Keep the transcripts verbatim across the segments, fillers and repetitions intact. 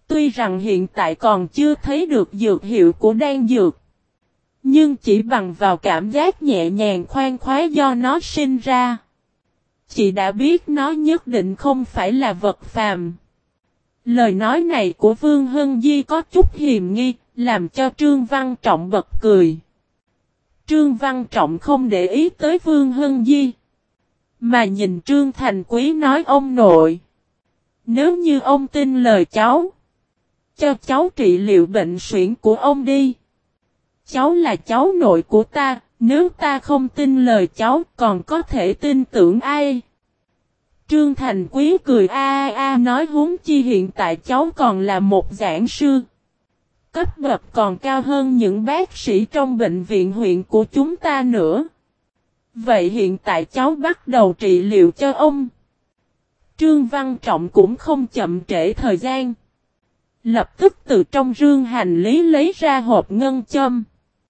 Tuy rằng hiện tại còn chưa thấy được dược hiệu của đan dược, nhưng chỉ bằng vào cảm giác nhẹ nhàng khoan khoái do nó sinh ra, chị đã biết nó nhất định không phải là vật phàm. Lời nói này của Vương Hân Di có chút hiềm nghi, làm cho Trương Văn Trọng bật cười. Trương Văn Trọng không để ý tới Vương Hân Di, mà nhìn Trương Thành Quý nói: ông nội, nếu như ông tin lời cháu, cho cháu trị liệu bệnh suyễn của ông đi. Cháu là cháu nội của ta, nếu ta không tin lời cháu còn có thể tin tưởng ai? Trương Thành Quý cười a a a nói: huống chi hiện tại cháu còn là một giảng sư, cấp bậc còn cao hơn những bác sĩ trong bệnh viện huyện của chúng ta nữa. Vậy hiện tại cháu bắt đầu trị liệu cho ông. Trương Văn Trọng cũng không chậm trễ thời gian, lập tức từ trong rương hành lý lấy ra hộp ngân châm.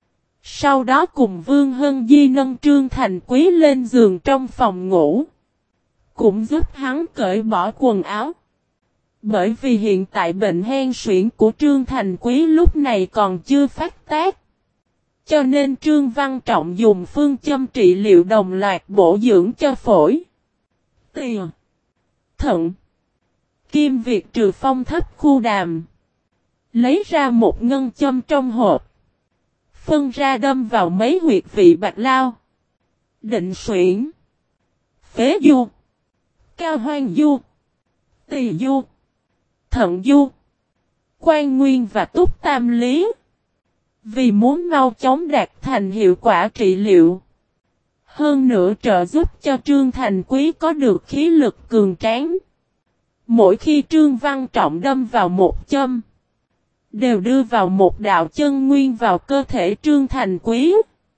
Sau đó cùng Vương Hân Di nâng Trương Thành Quý lên giường trong phòng ngủ, cũng giúp hắn cởi bỏ quần áo. Bởi vì hiện tại bệnh hen suyễn của Trương Thành Quý lúc này còn chưa phát tác, cho nên Trương Văn Trọng dùng phương châm trị liệu đồng loạt bổ dưỡng cho phổi, tiền, thận, kim việt trừ phong thấp khu đàm. Lấy ra một ngân châm trong hộp, phân ra đâm vào mấy huyệt vị bạch lao, định suyễn, phế du, cao hoang du, tỳ du, thận du, quan nguyên và túc tam lý. Vì muốn mau chóng đạt thành hiệu quả trị liệu, hơn nữa trợ giúp cho Trương Thành Quý có được khí lực cường tráng. Mỗi khi Trương Văn Trọng đâm vào một châm, đều đưa vào một đạo chân nguyên vào cơ thể Trương Thành Quý,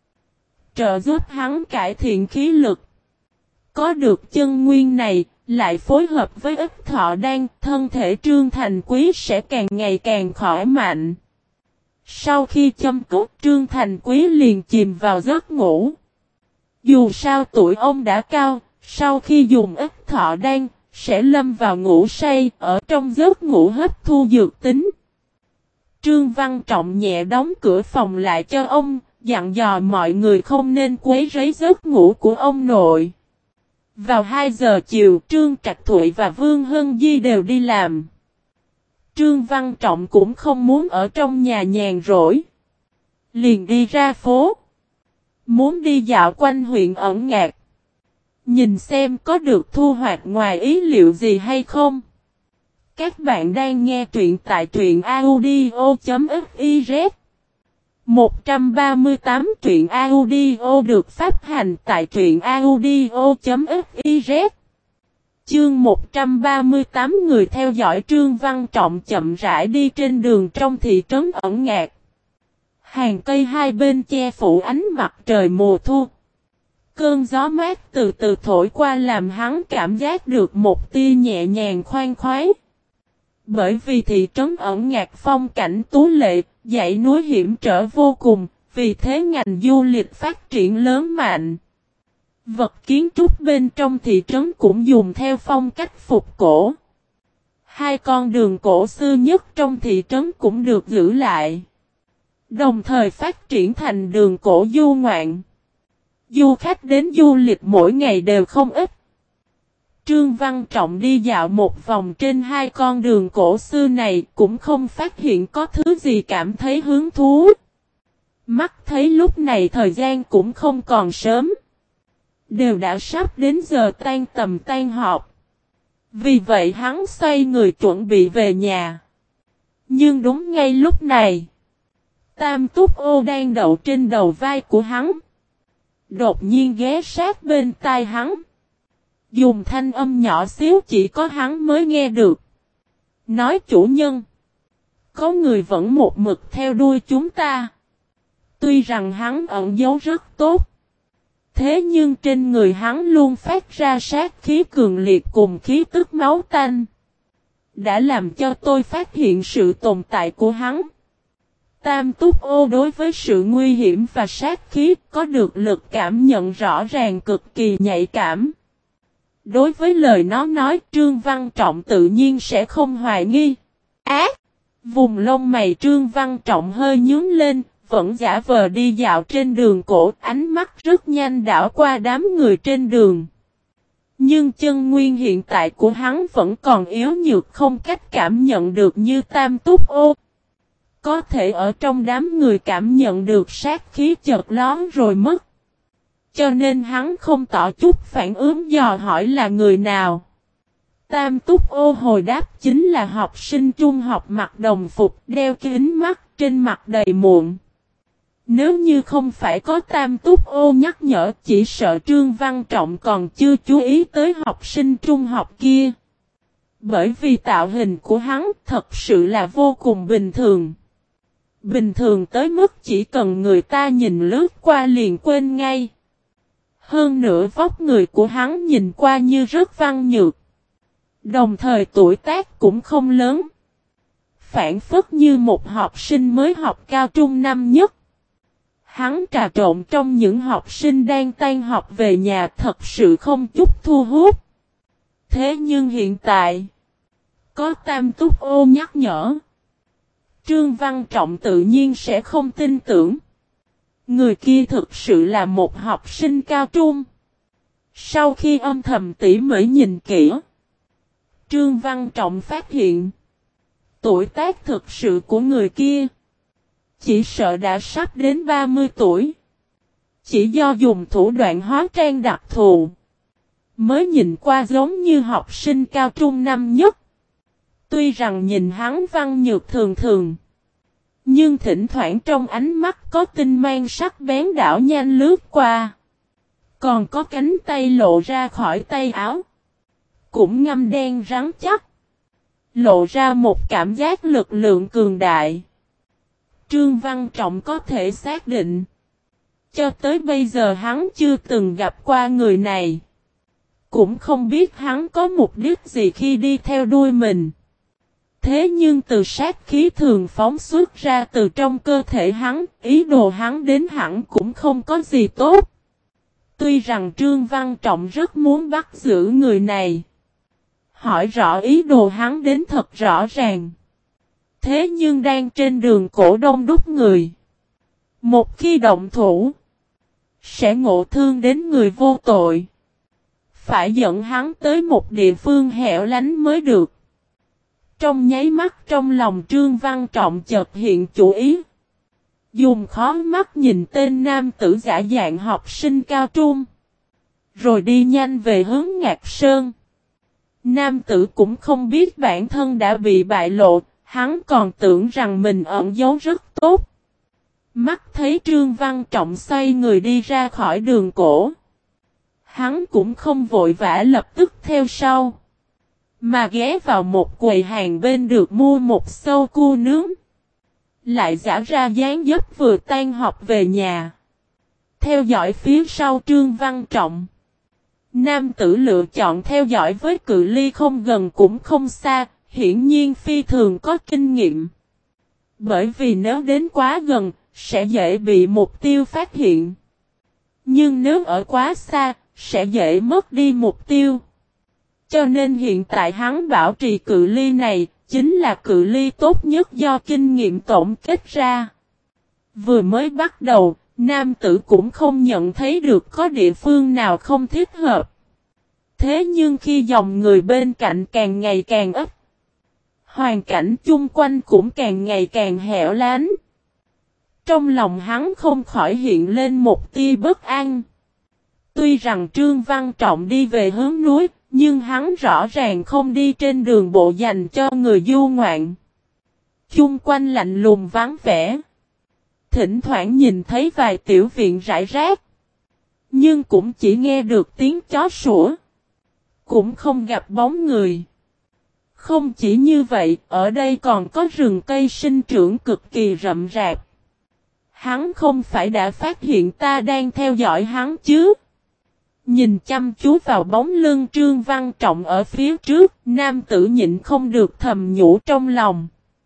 trợ giúp hắn cải thiện khí lực. Có được chân nguyên này, lại phối hợp với ít thọ đan, thân thể Trương Thành Quý sẽ càng ngày càng khỏe mạnh. Sau khi châm cứu, Trương Thành Quý liền chìm vào giấc ngủ. Dù sao tuổi ông đã cao, sau khi dùng ít thọ đan, sẽ lâm vào ngủ say, ở trong giấc ngủ hấp thu dược tính. Trương Văn Trọng nhẹ đóng cửa phòng lại cho ông, dặn dò mọi người không nên quấy rầy giấc ngủ của ông nội. Vào hai giờ chiều, Trương Trạch Thụy và Vương Hân Di đều đi làm. Trương Văn Trọng cũng không muốn ở trong nhà nhàn rỗi, liền đi ra phố, muốn đi dạo quanh huyện Ẩn Ngạc, nhìn xem có được thu hoạch ngoài ý liệu gì hay không. Các bạn đang nghe truyện tại truyện audio chấm fiz. một trăm ba mươi tám truyện audio được phát hành tại truyện audio chấm fiz. Chương một trăm ba mươi tám người theo dõi Trương Văn Trọng chậm rãi đi trên đường trong thị trấn Ẩn Ngạc. Hàng cây hai bên che phủ ánh mặt trời mùa thu. Cơn gió mát từ từ thổi qua làm hắn cảm giác được một tia nhẹ nhàng khoan khoái. Bởi vì thị trấn Ẩn Ngạc phong cảnh tú lệ, dãy núi hiểm trở vô cùng, vì thế ngành du lịch phát triển lớn mạnh. Vật kiến trúc bên trong thị trấn cũng dùng theo phong cách phục cổ. Hai con đường cổ xưa nhất trong thị trấn cũng được giữ lại, đồng thời phát triển thành đường cổ du ngoạn. Du khách đến du lịch mỗi ngày đều không ít. Trương Văn Trọng đi dạo một vòng trên hai con đường cổ xưa này cũng không phát hiện có thứ gì cảm thấy hứng thú. Mắt thấy lúc này thời gian cũng không còn sớm, đều đã sắp đến giờ tan tầm tan họp. Vì vậy hắn xoay người chuẩn bị về nhà. Nhưng đúng ngay lúc này, Tam Túc Ô đang đậu trên đầu vai của hắn, đột nhiên ghé sát bên tai hắn, dùng thanh âm nhỏ xíu chỉ có hắn mới nghe được. Nói: chủ nhân, có người vẫn một mực theo đuôi chúng ta. Tuy rằng hắn ẩn giấu rất tốt, thế nhưng trên người hắn luôn phát ra sát khí cường liệt cùng khí tức máu tanh, đã làm cho tôi phát hiện sự tồn tại của hắn. Tam Túc Ô đối với sự nguy hiểm và sát khí có được lực cảm nhận rõ ràng, cực kỳ nhạy cảm. Đối với lời nó nói, Trương Văn Trọng tự nhiên sẽ không hoài nghi. Ác! Vùng lông mày Trương Văn Trọng hơi nhướng lên, vẫn giả vờ đi dạo trên đường cổ, ánh mắt rất nhanh đảo qua đám người trên đường. Nhưng chân nguyên hiện tại của hắn vẫn còn yếu nhược, không cách cảm nhận được như Tam Túc Ô. Có thể ở trong đám người cảm nhận được sát khí chợt lóe rồi mất. Cho nên hắn không tỏ chút phản ứng dò hỏi là người nào. Tam Túc Ô hồi đáp chính là học sinh trung học mặc đồng phục, đeo kính mắt, trên mặt đầy mụn. Nếu như không phải có Tam Túc Ô nhắc nhở, chỉ sợ Trương Văn Trọng còn chưa chú ý tới học sinh trung học kia. Bởi vì tạo hình của hắn thật sự là vô cùng bình thường. Bình thường tới mức chỉ cần người ta nhìn lướt qua liền quên ngay. Hơn nữa vóc người của hắn nhìn qua như rất văn nhược. Đồng thời tuổi tác cũng không lớn. Phản phất như một học sinh mới học cao trung năm nhất. Hắn trà trộn trong những học sinh đang tan học về nhà, thật sự không chút thu hút. Thế nhưng hiện tại, có Tam Túc Ô nhắc nhở, Trương Văn Trọng tự nhiên sẽ không tin tưởng. Người kia thực sự là một học sinh cao trung. Sau khi âm thầm tỉ mỉ nhìn kỹ, Trương Văn Trọng phát hiện, tuổi tác thực sự của người kia chỉ sợ đã sắp đến ba mươi tuổi. Chỉ do dùng thủ đoạn hóa trang đặc thù, mới nhìn qua giống như học sinh cao trung năm nhất. Tuy rằng nhìn hắn văn nhược thường thường, nhưng thỉnh thoảng trong ánh mắt có tinh mang sắc bén đảo nhanh lướt qua. Còn có cánh tay lộ ra khỏi tay áo, cũng ngăm đen rắn chắc, lộ ra một cảm giác lực lượng cường đại. Trương Văn Trọng có thể xác định, cho tới bây giờ hắn chưa từng gặp qua người này. Cũng không biết hắn có mục đích gì khi đi theo đuôi mình. Thế nhưng từ sát khí thường phóng xuất ra từ trong cơ thể hắn, ý đồ hắn đến hẳn cũng không có gì tốt. Tuy rằng Trương Văn Trọng rất muốn bắt giữ người này, hỏi rõ ý đồ hắn đến thật rõ ràng. Thế nhưng đang trên đường cổ đông đúc người, một khi động thủ, sẽ ngộ thương đến người vô tội. Phải dẫn hắn tới một địa phương hẻo lánh mới được. Trong nháy mắt trong lòng Trương Văn Trọng chợt hiện chủ ý. Dùng khó mắt nhìn tên nam tử giả dạng học sinh cao trung, rồi đi nhanh về hướng Ngạc Sơn. Nam tử cũng không biết bản thân đã bị bại lộ, hắn còn tưởng rằng mình ẩn giấu rất tốt. Mắt thấy Trương Văn Trọng xoay người đi ra khỏi đường cổ, hắn cũng không vội vã lập tức theo sau, mà ghé vào một quầy hàng bên được mua một xâu cua nướng. Lại giả ra dáng dấp vừa tan học về nhà, theo dõi phía sau Trương Văn Trọng. Nam tử lựa chọn theo dõi với cự ly không gần cũng không xa, hiển nhiên phi thường có kinh nghiệm. Bởi vì nếu đến quá gần, sẽ dễ bị mục tiêu phát hiện. Nhưng nếu ở quá xa, sẽ dễ mất đi mục tiêu. Cho nên hiện tại hắn bảo trì cự ly này, chính là cự ly tốt nhất do kinh nghiệm tổng kết ra. Vừa mới bắt đầu, nam tử cũng không nhận thấy được có địa phương nào không thích hợp. Thế nhưng khi dòng người bên cạnh càng ngày càng ít, hoàn cảnh chung quanh cũng càng ngày càng hẻo lánh, trong lòng hắn không khỏi hiện lên một tia bất an. Tuy rằng Trương Văn Trọng đi về hướng núi, nhưng hắn rõ ràng không đi trên đường bộ dành cho người du ngoạn. Chung quanh lạnh lùng vắng vẻ, thỉnh thoảng nhìn thấy vài tiểu viện rải rác, nhưng cũng chỉ nghe được tiếng chó sủa, cũng không gặp bóng người. Không chỉ như vậy, ở đây còn có rừng cây sinh trưởng cực kỳ rậm rạp. Hắn không phải đã phát hiện ta đang theo dõi hắn chứ? Nhìn chăm chú vào bóng lưng Trương Văn Trọng ở phía trước, nam tử nhịn không được thầm nhủ trong lòng.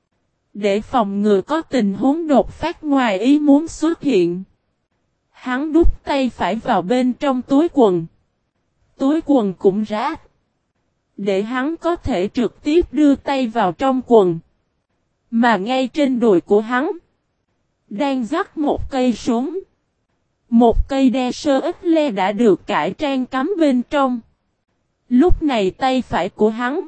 Để phòng ngừa có tình huống đột phát ngoài ý muốn xuất hiện, hắn đút tay phải vào bên trong túi quần. Túi quần cũng rách, để hắn có thể trực tiếp đưa tay vào trong quần. Mà ngay trên đùi của hắn, đang dắt một cây súng. Một cây đe sơ ít le đã được cải trang cắm bên trong. Lúc này tay phải của hắn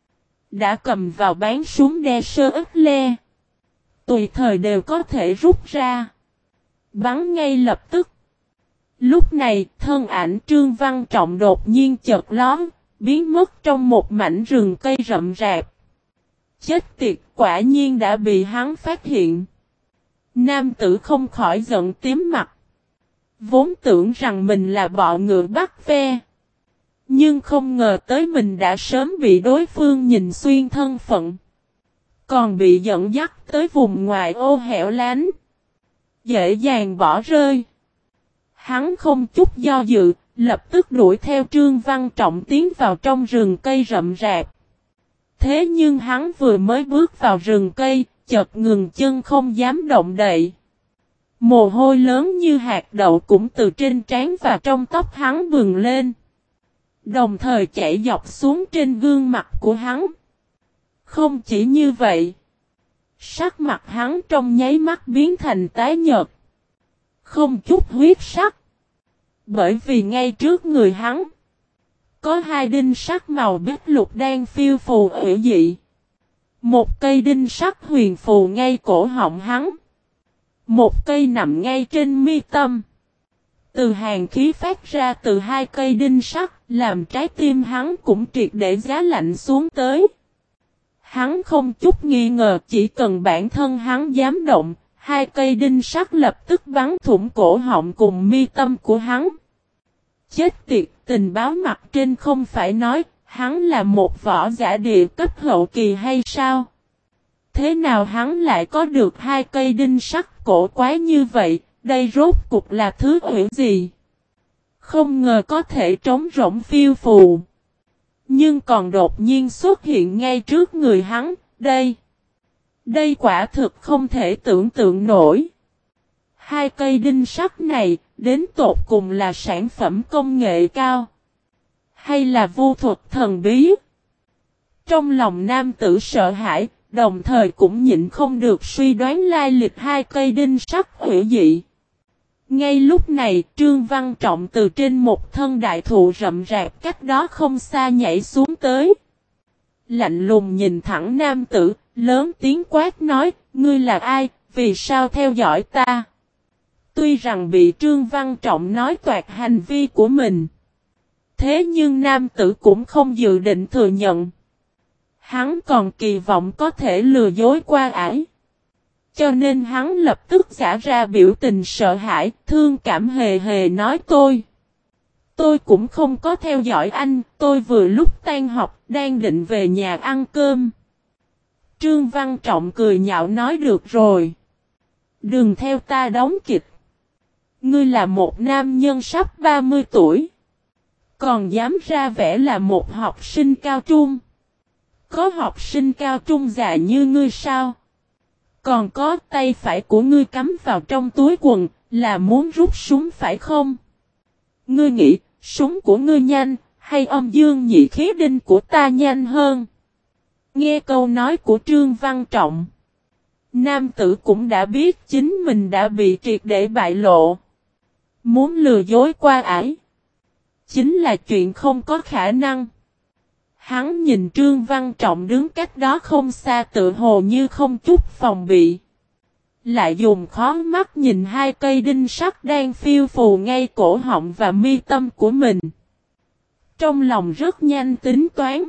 đã cầm vào bán súng đe sơ ít le. Tùy thời đều có thể rút ra, bắn ngay lập tức. Lúc này thân ảnh Trương Văn Trọng đột nhiên chợt lóe, biến mất trong một mảnh rừng cây rậm rạp. Chết tiệt, quả nhiên đã bị hắn phát hiện. Nam tử không khỏi giận tím mặt. Vốn tưởng rằng mình là bọ ngựa bắt ve, nhưng không ngờ tới mình đã sớm bị đối phương nhìn xuyên thân phận. Còn bị dẫn dắt tới vùng ngoại ô hẻo lánh, dễ dàng bỏ rơi. Hắn không chút do dự, lập tức đuổi theo Trương Văn Trọng tiến vào trong rừng cây rậm rạp. Thế nhưng hắn vừa mới bước vào rừng cây, chợt ngừng chân không dám động đậy. Mồ hôi lớn như hạt đậu cũng từ trên trán và trong tóc hắn bừng lên, đồng thời chảy dọc xuống trên gương mặt của hắn. Không chỉ như vậy, sắc mặt hắn trong nháy mắt biến thành tái nhợt, không chút huyết sắc. Bởi vì ngay trước người hắn, có hai đinh sắt màu bích lục đang phiêu phù ủy dị. Một cây đinh sắt huyền phù ngay cổ họng hắn, một cây nằm ngay trên mi tâm. Từ hàn khí phát ra từ hai cây đinh sắt, làm trái tim hắn cũng triệt để giá lạnh xuống tới. Hắn không chút nghi ngờ, chỉ cần bản thân hắn dám động, hai cây đinh sắt lập tức bắn thủng cổ họng cùng mi tâm của hắn. Chết tiệt, tình báo mặt trên không phải nói, hắn là một võ giả địa cấp hậu kỳ hay sao? Thế nào hắn lại có được hai cây đinh sắt cổ quái như vậy, đây rốt cục là thứ ủy gì? Không ngờ có thể trống rỗng phiêu phù, nhưng còn đột nhiên xuất hiện ngay trước người hắn, đây. Đây quả thực không thể tưởng tượng nổi. Hai cây đinh sắt này, đến tột cùng là sản phẩm công nghệ cao, hay là vu thuật thần bí? Trong lòng nam tử sợ hãi, đồng thời cũng nhịn không được suy đoán lai lịch hai cây đinh sắt hữu dị. Ngay lúc này, Trương Văn Trọng từ trên một thân đại thụ rậm rạp cách đó không xa nhảy xuống tới. Lạnh lùng nhìn thẳng nam tử, lớn tiếng quát nói, ngươi là ai, vì sao theo dõi ta? Tuy rằng bị Trương Văn Trọng nói toạc hành vi của mình, thế nhưng nam tử cũng không dự định thừa nhận. Hắn còn kỳ vọng có thể lừa dối qua ải. Cho nên hắn lập tức giả ra biểu tình sợ hãi, thương cảm hề hề nói tôi. Tôi cũng không có theo dõi anh, tôi vừa lúc tan học, đang định về nhà ăn cơm. Trương Văn Trọng cười nhạo nói được rồi. Đừng theo ta đóng kịch. Ngươi là một nam nhân sắp ba mươi tuổi. Còn dám ra vẻ là một học sinh cao trung. Có học sinh cao trung già như ngươi sao? Còn có tay phải của ngươi cắm vào trong túi quần, là muốn rút súng phải không? Ngươi nghĩ, súng của ngươi nhanh, hay âm dương nhị khí đinh của ta nhanh hơn? Nghe câu nói của Trương Văn Trọng, nam tử cũng đã biết chính mình đã bị triệt để bại lộ. Muốn lừa dối qua ải, chính là chuyện không có khả năng. Hắn nhìn Trương Văn Trọng đứng cách đó không xa tự hồ như không chút phòng bị. Lại dùng khó mắt nhìn hai cây đinh sắt đang phiêu phù ngay cổ họng và mi tâm của mình. Trong lòng rất nhanh tính toán.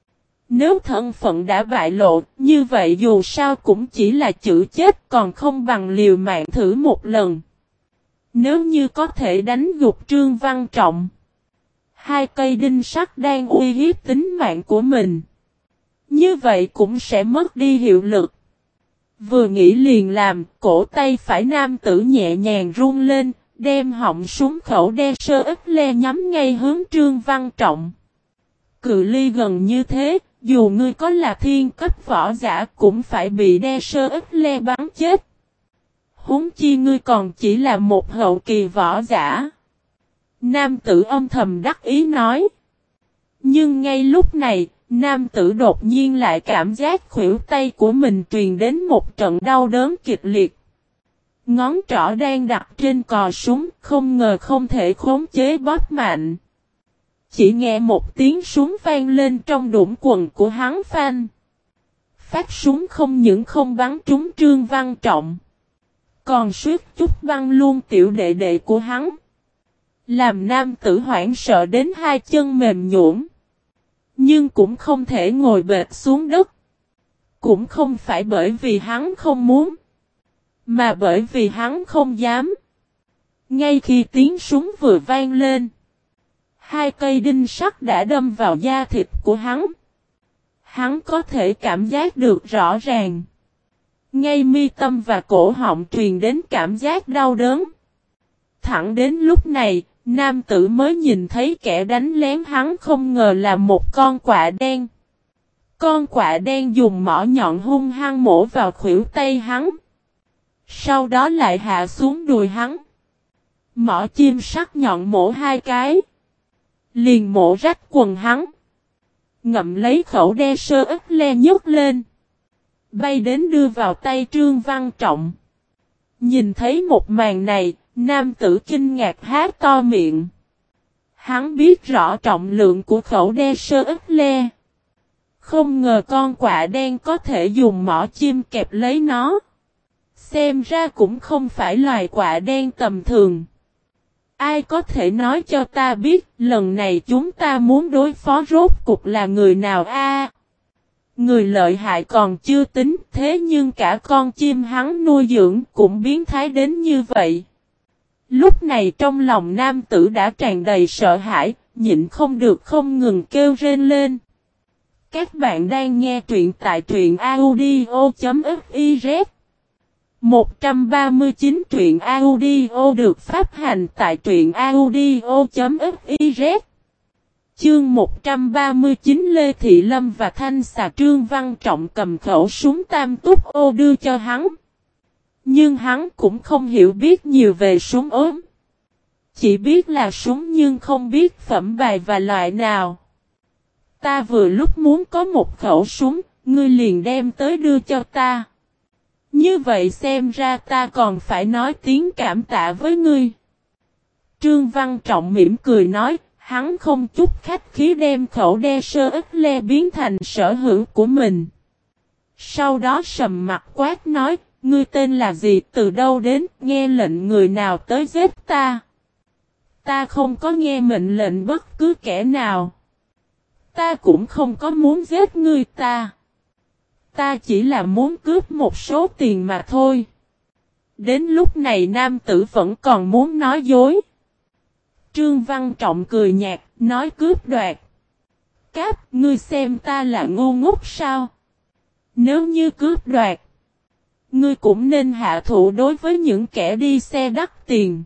Nếu thân phận đã bại lộ, như vậy dù sao cũng chỉ là chữ chết, còn không bằng liều mạng thử một lần. Nếu như có thể đánh gục Trương Văn Trọng, hai cây đinh sắt đang uy hiếp tính mạng của mình, như vậy cũng sẽ mất đi hiệu lực. Vừa nghĩ liền làm, cổ tay phải nam tử nhẹ nhàng run lên, đem họng súng khẩu đe sơ ít le nhắm ngay hướng Trương Văn Trọng. Cự ly gần như thế, dù ngươi có là thiên cấp võ giả cũng phải bị đe sơ ít le bắn chết. Huống chi ngươi còn chỉ là một hậu kỳ võ giả. Nam tử âm thầm đắc ý nói. Nhưng ngay lúc này, nam tử đột nhiên lại cảm giác khuỷu tay của mình truyền đến một trận đau đớn kịch liệt. Ngón trỏ đang đặt trên cò súng, không ngờ không thể khống chế bóp mạnh. Chỉ nghe một tiếng súng vang lên trong đũng quần của hắn phanh. Phát súng không những không bắn trúng Trương Văn Trọng, còn suýt chút bắn luôn tiểu đệ đệ của hắn. Làm nam tử hoảng sợ đến hai chân mềm nhũn, nhưng cũng không thể ngồi bệt xuống đất. Cũng không phải bởi vì hắn không muốn, mà bởi vì hắn không dám. Ngay khi tiếng súng vừa vang lên, hai cây đinh sắt đã đâm vào da thịt của hắn. Hắn có thể cảm giác được rõ ràng. Ngay mi tâm và cổ họng truyền đến cảm giác đau đớn. Thẳng đến lúc này, nam tử mới nhìn thấy kẻ đánh lén hắn không ngờ là một con quạ đen. Con quạ đen dùng mỏ nhọn hung hăng mổ vào khuỷu tay hắn. Sau đó lại hạ xuống đùi hắn. Mỏ chim sắc nhọn mổ hai cái. Liền mổ rách quần hắn. Ngậm lấy khẩu đe sơ ức le nhấc lên. Bay đến đưa vào tay Trương Văn Trọng. Nhìn thấy một màn này, nam tử kinh ngạc há to miệng. Hắn biết rõ trọng lượng của khẩu đe sơ ức le. Không ngờ con quạ đen có thể dùng mỏ chim kẹp lấy nó. Xem ra cũng không phải loài quạ đen tầm thường. Ai có thể nói cho ta biết lần này chúng ta muốn đối phó rốt cục là người nào a? Người lợi hại còn chưa tính, thế nhưng cả con chim hắn nuôi dưỡng cũng biến thái đến như vậy. Lúc này trong lòng nam tử đã tràn đầy sợ hãi, nhịn không được không ngừng kêu rên lên. Các bạn đang nghe truyện tại truyện audio chấm fiz. một trăm ba mươi chín truyện audio được phát hành tại truyện audio chấm fiz. Chương một trăm ba mươi chín Lê Thị Lâm và Thanh Xà. Trương Văn Trọng cầm khẩu súng tam túc ô đưa cho hắn. Nhưng hắn cũng không hiểu biết nhiều về súng ốm. Chỉ biết là súng nhưng không biết phẩm bài và loại nào. Ta vừa lúc muốn có một khẩu súng, ngươi liền đem tới đưa cho ta. Như vậy xem ra ta còn phải nói tiếng cảm tạ với ngươi. Trương Văn Trọng mỉm cười nói, hắn không chút khách khí đem khẩu đe sơ ức le biến thành sở hữu của mình. Sau đó sầm mặt quát nói, ngươi tên là gì, từ đâu đến, nghe lệnh người nào tới giết ta. Ta không có nghe mệnh lệnh bất cứ kẻ nào. Ta cũng không có muốn giết ngươi ta. Ta chỉ là muốn cướp một số tiền mà thôi. Đến lúc này nam tử vẫn còn muốn nói dối. Trương Văn Trọng cười nhạt, nói cướp đoạt. Cáp, ngươi xem ta là ngu ngốc sao? Nếu như cướp đoạt, ngươi cũng nên hạ thủ đối với những kẻ đi xe đắt tiền.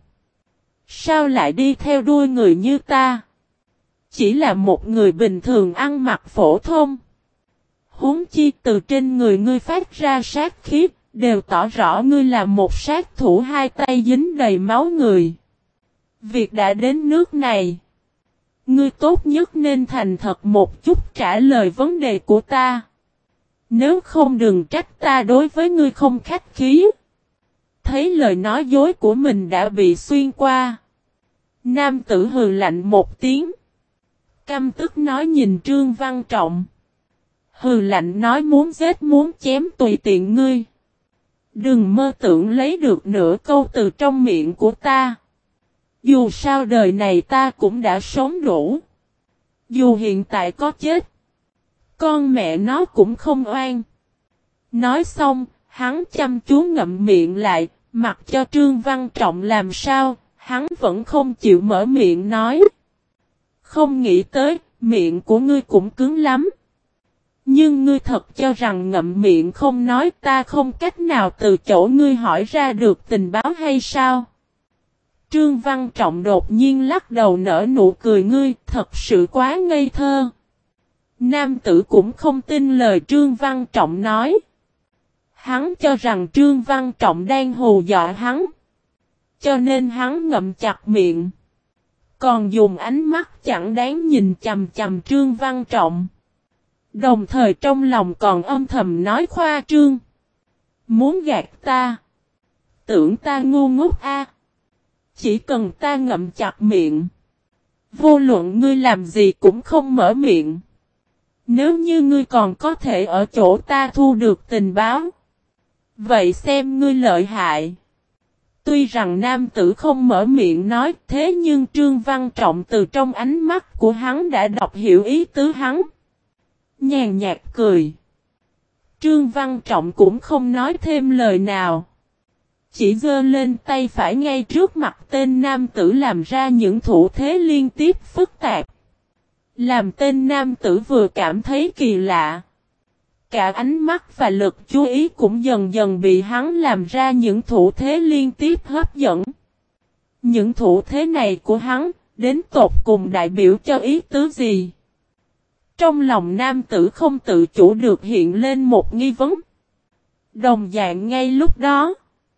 Sao lại đi theo đuôi người như ta? Chỉ là một người bình thường ăn mặc phổ thông. Huống chi từ trên người ngươi phát ra sát khí, đều tỏ rõ ngươi là một sát thủ hai tay dính đầy máu người. Việc đã đến nước này, ngươi tốt nhất nên thành thật một chút trả lời vấn đề của ta. Nếu không đừng trách ta đối với ngươi không khách khí. Thấy lời nói dối của mình đã bị xuyên qua. Nam tử hừ lạnh một tiếng. Căm tức nói nhìn Trương Văn Trọng. Hừ lạnh nói muốn giết muốn chém tùy tiện ngươi. Đừng mơ tưởng lấy được nửa câu từ trong miệng của ta. Dù sao đời này ta cũng đã sống đủ. Dù hiện tại có chết, con mẹ nó cũng không oan. Nói xong, hắn chăm chú ngậm miệng lại, mặc cho Trương Văn Trọng làm sao, hắn vẫn không chịu mở miệng nói. Không nghĩ tới, miệng của ngươi cũng cứng lắm. Nhưng ngươi thật cho rằng ngậm miệng không nói ta không cách nào từ chỗ ngươi hỏi ra được tình báo hay sao? Trương Văn Trọng đột nhiên lắc đầu nở nụ cười, ngươi thật sự quá ngây thơ. Nam tử cũng không tin lời Trương Văn Trọng nói. Hắn cho rằng Trương Văn Trọng đang hù dọa hắn. Cho nên hắn ngậm chặt miệng. Còn dùng ánh mắt chẳng đáng nhìn chằm chằm Trương Văn Trọng. Đồng thời trong lòng còn âm thầm nói khoa trương. Muốn gạt ta. Tưởng ta ngu ngốc a. Chỉ cần ta ngậm chặt miệng. Vô luận ngươi làm gì cũng không mở miệng. Nếu như ngươi còn có thể ở chỗ ta thu được tình báo. Vậy xem ngươi lợi hại. Tuy rằng nam tử không mở miệng nói thế nhưng Trương Văn Trọng từ trong ánh mắt của hắn đã đọc hiểu ý tứ hắn. Nhàn nhạt cười. Trương Văn Trọng cũng không nói thêm lời nào. Chỉ giơ lên tay phải ngay trước mặt tên nam tử làm ra những thủ thế liên tiếp phức tạp. Làm tên nam tử vừa cảm thấy kỳ lạ. Cả ánh mắt và lực chú ý cũng dần dần bị hắn làm ra những thủ thế liên tiếp hấp dẫn. Những thủ thế này của hắn, đến tột cùng đại biểu cho ý tứ gì? Trong lòng nam tử không tự chủ được hiện lên một nghi vấn. Đồng dạng ngay lúc đó,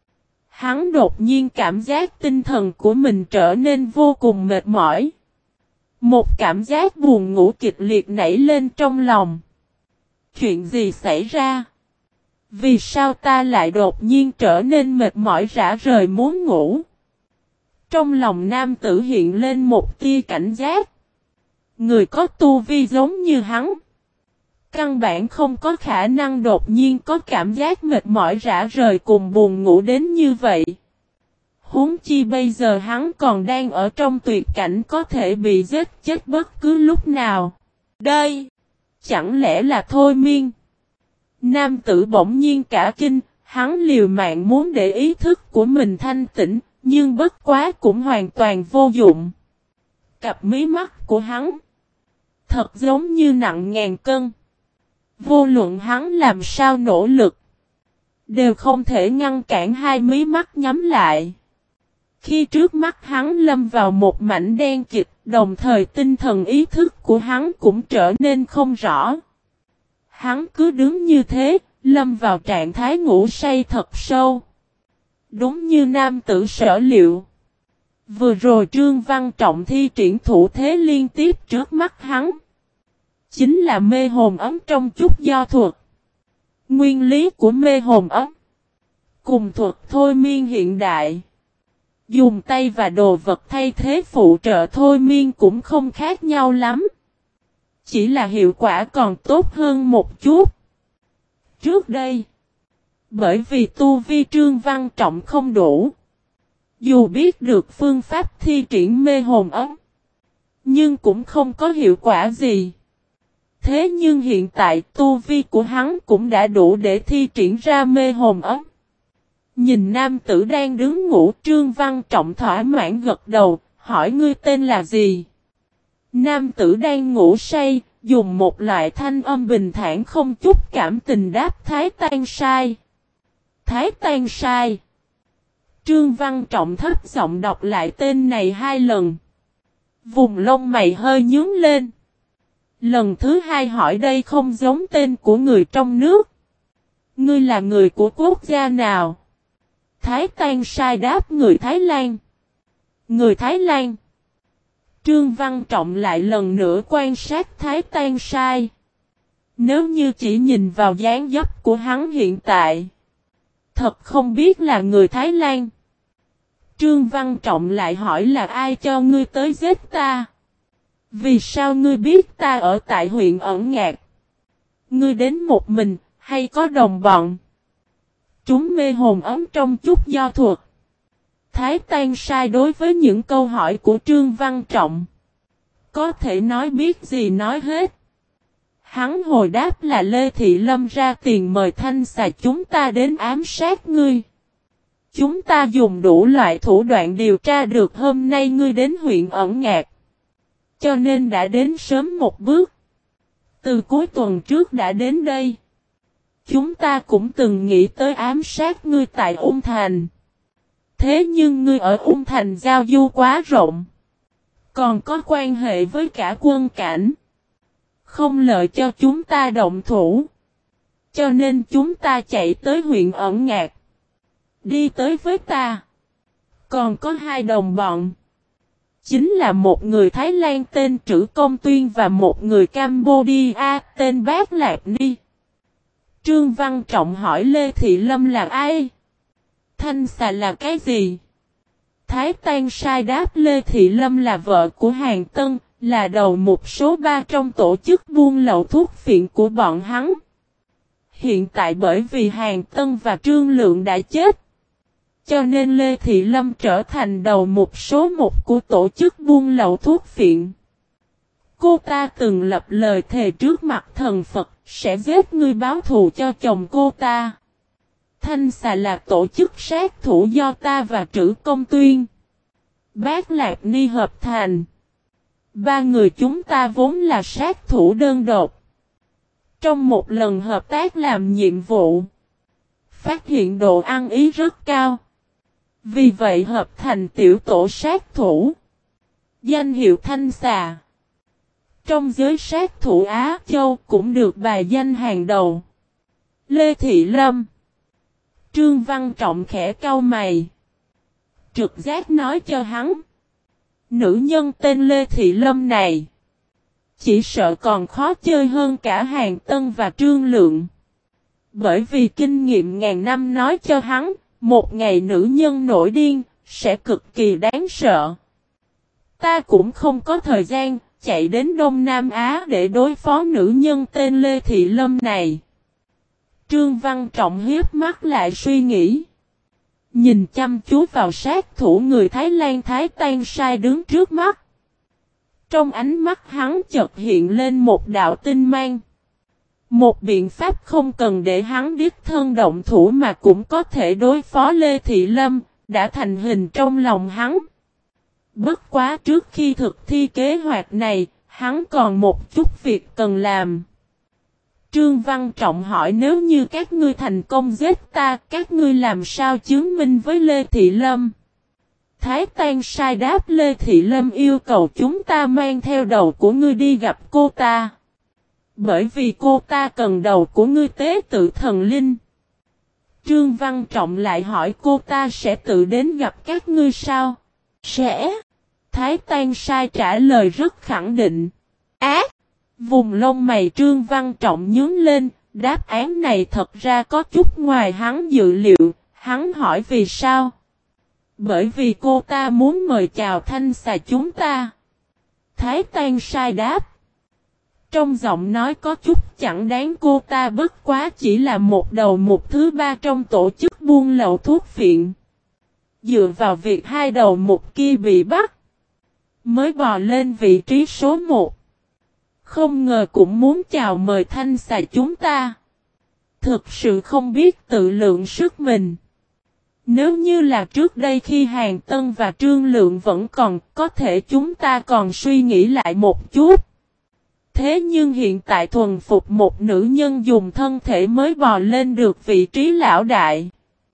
hắn đột nhiên cảm giác tinh thần của mình trở nên vô cùng mệt mỏi. Một cảm giác buồn ngủ kịch liệt nảy lên trong lòng. Chuyện gì xảy ra? Vì sao ta lại đột nhiên trở nên mệt mỏi rã rời muốn ngủ? Trong lòng nam tử hiện lên một tia cảnh giác. Người có tu vi giống như hắn. Căn bản không có khả năng đột nhiên có cảm giác mệt mỏi rã rời cùng buồn ngủ đến như vậy. Huống chi bây giờ hắn còn đang ở trong tuyệt cảnh có thể bị giết chết bất cứ lúc nào. Đây, chẳng lẽ là thôi miên? Nam tử bỗng nhiên cả kinh, hắn liều mạng muốn để ý thức của mình thanh tĩnh, nhưng bất quá cũng hoàn toàn vô dụng. Cặp mí mắt của hắn thật giống như nặng ngàn cân. Vô luận hắn làm sao nỗ lực, đều không thể ngăn cản hai mí mắt nhắm lại. Khi trước mắt hắn lâm vào một mảnh đen kịt, đồng thời tinh thần ý thức của hắn cũng trở nên không rõ. Hắn cứ đứng như thế, lâm vào trạng thái ngủ say thật sâu. Đúng như nam tử sở liệu. Vừa rồi Trương Văn Trọng thi triển thủ thế liên tiếp trước mắt hắn. Chính là mê hồn ấm trong chút do thuật. Nguyên lý của mê hồn ấm cùng thuật thôi miên hiện đại. Dùng tay và đồ vật thay thế phụ trợ thôi miên cũng không khác nhau lắm. Chỉ là hiệu quả còn tốt hơn một chút. Trước đây, bởi vì tu vi Trương Văn Trọng không đủ. Dù biết được phương pháp thi triển mê hồn ấm, nhưng cũng không có hiệu quả gì. Thế nhưng hiện tại tu vi của hắn cũng đã đủ để thi triển ra mê hồn ấm. Nhìn nam tử đang đứng ngủ, Trương Văn Trọng thỏa mãn gật đầu, hỏi ngươi tên là gì? Nam tử đang ngủ say, dùng một loại thanh âm bình thản không chút cảm tình đáp Thái Tan Sai. Thái Tan Sai. Trương Văn Trọng thấp giọng đọc lại tên này hai lần. Vùng lông mày hơi nhướng lên. Lần thứ hai hỏi đây không giống tên của người trong nước. Ngươi là người của quốc gia nào? Thái Tan Sai đáp người Thái Lan. Người Thái Lan. Trương Văn Trọng lại lần nữa quan sát Thái Tan Sai. Nếu như chỉ nhìn vào dáng dấp của hắn hiện tại, thật không biết là người Thái Lan. Trương Văn Trọng lại hỏi là ai cho ngươi tới giết ta? Vì sao ngươi biết ta ở tại huyện Ẩn Ngạc? Ngươi đến một mình, hay có đồng bọn? Chúng mê hồn ấm trong chút do thuật. Thái Tan Sai đối với những câu hỏi của Trương Văn Trọng, có thể nói biết gì nói hết. Hắn hồi đáp là Lê Thị Lâm ra tiền mời Thanh xà chúng ta đến ám sát ngươi. Chúng ta dùng đủ loại thủ đoạn điều tra được hôm nay ngươi đến huyện Ẩn Ngạc. Cho nên đã đến sớm một bước. Từ cuối tuần trước đã đến đây. Chúng ta cũng từng nghĩ tới ám sát ngươi tại Ung Thành. Thế nhưng ngươi ở Ung Thành giao du quá rộng. Còn có quan hệ với cả quân cảnh. Không lợi cho chúng ta động thủ. Cho nên chúng ta chạy tới huyện Ẩn Ngạc. Đi tới với ta. Còn có hai đồng bọn. chính là một người Thái Lan tên Trữ Công Tuyên và một người Cambodia tên Bác Lạc Ni. Trương Văn Trọng hỏi Lê Thị Lâm là ai? Thanh xà là cái gì? Thái Tang Sai đáp Lê Thị Lâm là vợ của Hàn Tân, là đầu một số ba trong tổ chức buôn lậu thuốc phiện của bọn hắn. Hiện tại bởi vì Hàn Tân và Trương Lượng đã chết, cho nên Lê Thị Lâm trở thành đầu một số một của tổ chức buôn lậu thuốc phiện. Cô ta từng lập lời thề trước mặt thần Phật sẽ giết ngươi báo thù cho chồng cô ta. Thanh xà là tổ chức sát thủ do ta và Trữ Công Tuyên, Bác Lạc Ni hợp thành. Ba người chúng ta vốn là sát thủ đơn độc. Trong một lần hợp tác làm nhiệm vụ, phát hiện độ ăn ý rất cao. Vì vậy hợp thành tiểu tổ sát thủ. Danh hiệu Thanh xà trong giới sát thủ Á Châu cũng được bài danh hàng đầu. Lê Thị Lâm. Trương Văn Trọng khẽ cau mày, trực giác nói cho hắn, nữ nhân tên Lê Thị Lâm này chỉ sợ còn khó chơi hơn cả Hàn Tân và Trương Lượng. Bởi vì kinh nghiệm ngàn năm nói cho hắn, một ngày nữ nhân nổi điên sẽ cực kỳ đáng sợ. Ta cũng không có thời gian chạy đến Đông Nam Á để đối phó nữ nhân tên Lê Thị Lâm này. Trương Văn Trọng hiếp mắt lại suy nghĩ, nhìn chăm chú vào sát thủ người Thái Lan Thái Tang Sai đứng trước mắt. Trong ánh mắt hắn chợt hiện lên một đạo tinh mang. Một biện pháp không cần để hắn đích thân động thủ mà cũng có thể đối phó Lê Thị Lâm, đã thành hình trong lòng hắn. Bất quá trước khi thực thi kế hoạch này, hắn còn một chút việc cần làm. Trương Văn Trọng hỏi nếu như các ngươi thành công giết ta, các ngươi làm sao chứng minh với Lê Thị Lâm? Thái Tang Sai đáp Lê Thị Lâm yêu cầu chúng ta mang theo đầu của ngươi đi gặp cô ta. Bởi vì cô ta cần đầu của ngươi tế tự thần linh. Trương Văn Trọng lại hỏi cô ta sẽ tự đến gặp các ngươi sao? Sẽ. Thái Tang Sai trả lời rất khẳng định. Ác! Vùng lông mày Trương Văn Trọng nhướng lên, đáp án này thật ra có chút ngoài hắn dự liệu, hắn hỏi vì sao? Bởi vì cô ta muốn mời chào Thanh xà chúng ta. Thái Tang Sai đáp. Trong giọng nói có chút chẳng đáng, cô ta bất quá chỉ là một đầu một thứ ba trong tổ chức buôn lậu thuốc phiện. Dựa vào việc hai đầu một kia bị bắt, mới bò lên vị trí số một. Không ngờ cũng muốn chào mời Thanh xà chúng ta. Thực sự không biết tự lượng sức mình. Nếu như là trước đây khi Hàn Tân và Trương Lượng vẫn còn, có thể chúng ta còn suy nghĩ lại một chút. Thế nhưng hiện tại thuần phục một nữ nhân dùng thân thể mới bò lên được vị trí lão đại,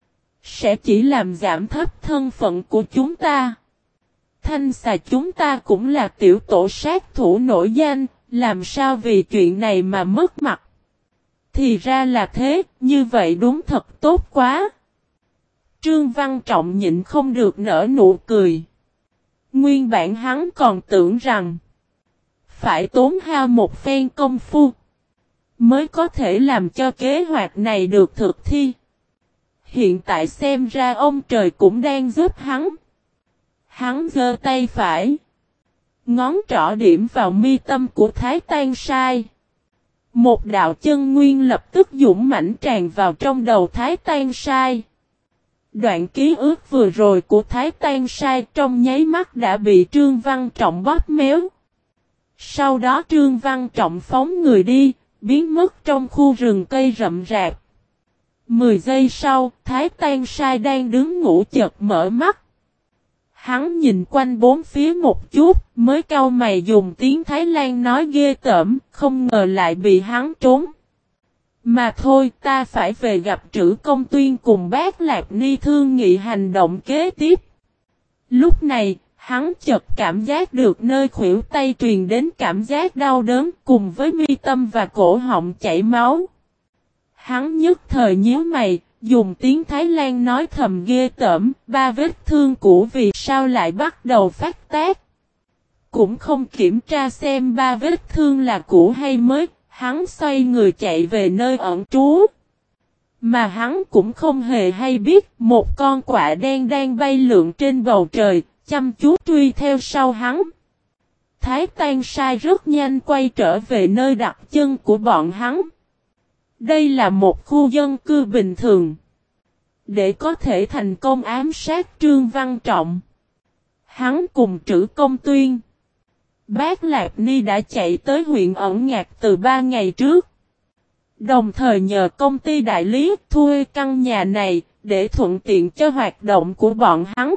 sẽ chỉ làm giảm thấp thân phận của chúng ta. Thanh xà chúng ta cũng là tiểu tổ sát thủ nổi danh, làm sao vì chuyện này mà mất mặt? Thì ra là thế, như vậy đúng thật tốt quá. Trương Văn Trọng nhịn không được nở nụ cười. Nguyên bản hắn còn tưởng rằng phải tốn hao một phen công phu mới có thể làm cho kế hoạch này được thực thi. Hiện tại xem ra ông trời cũng đang giúp hắn. Hắn giơ tay phải, ngón trỏ điểm vào mi tâm của Thái Tang Sai. Một đạo chân nguyên lập tức dũng mãnh tràn vào trong đầu Thái Tang Sai. Đoạn ký ức vừa rồi của Thái Tang Sai trong nháy mắt đã bị Trương Văn Trọng bóp méo. Sau đó Trương Văn Trọng phóng người đi, biến mất trong khu rừng cây rậm rạp. Mười giây sau, Thái Tang Sai đang đứng ngủ chợt mở mắt. Hắn nhìn quanh bốn phía một chút, mới cau mày dùng tiếng Thái Lan nói ghê tởm, không ngờ lại bị hắn trốn. Mà thôi, ta phải về gặp Trữ Công Tuyên cùng Bác Lạc Ni thương nghị hành động kế tiếp. Lúc này, hắn chợt cảm giác được nơi khuỷu tay truyền đến cảm giác đau đớn cùng với mi tâm và cổ họng chảy máu. Hắn nhất thời nhíu mày, dùng tiếng Thái Lan nói thầm ghê tởm, ba vết thương cũ vì sao lại bắt đầu phát tác. Cũng không kiểm tra xem ba vết thương là cũ hay mới, hắn xoay người chạy về nơi ẩn trú. Mà hắn cũng không hề hay biết một con quạ đen đang bay lượn trên bầu trời, chăm chú truy theo sau hắn. Thái Tang Sai rất nhanh quay trở về nơi đặt chân của bọn hắn. Đây là một khu dân cư bình thường. Để có thể thành công ám sát Trương Văn Trọng, hắn cùng Trữ Công Tuyên, Bác Lạp Ni đã chạy tới huyện Ẩn Ngạc từ ba ngày trước. Đồng thời nhờ công ty đại lý thuê căn nhà này để thuận tiện cho hoạt động của bọn hắn.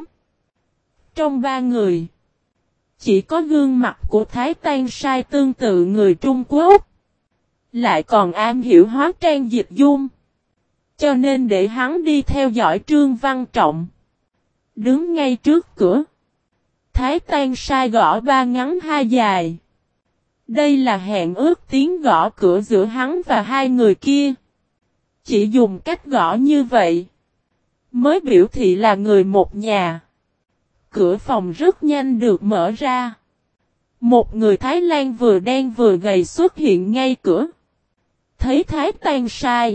Trong ba người, chỉ có gương mặt của Thái Tang Sai tương tự người Trung Quốc, lại còn am hiểu hóa trang dịch dung. Cho nên để hắn đi theo dõi Trương Văn Trọng. Đứng ngay trước cửa, Thái Tang Sai gõ ba ngắn hai dài. Đây là hẹn ước tiếng gõ cửa giữa hắn và hai người kia. Chỉ dùng cách gõ như vậy mới biểu thị là người một nhà. Cửa phòng rất nhanh được mở ra. Một người Thái Lan vừa đen vừa gầy xuất hiện ngay cửa. Thấy Thái Tang Sai,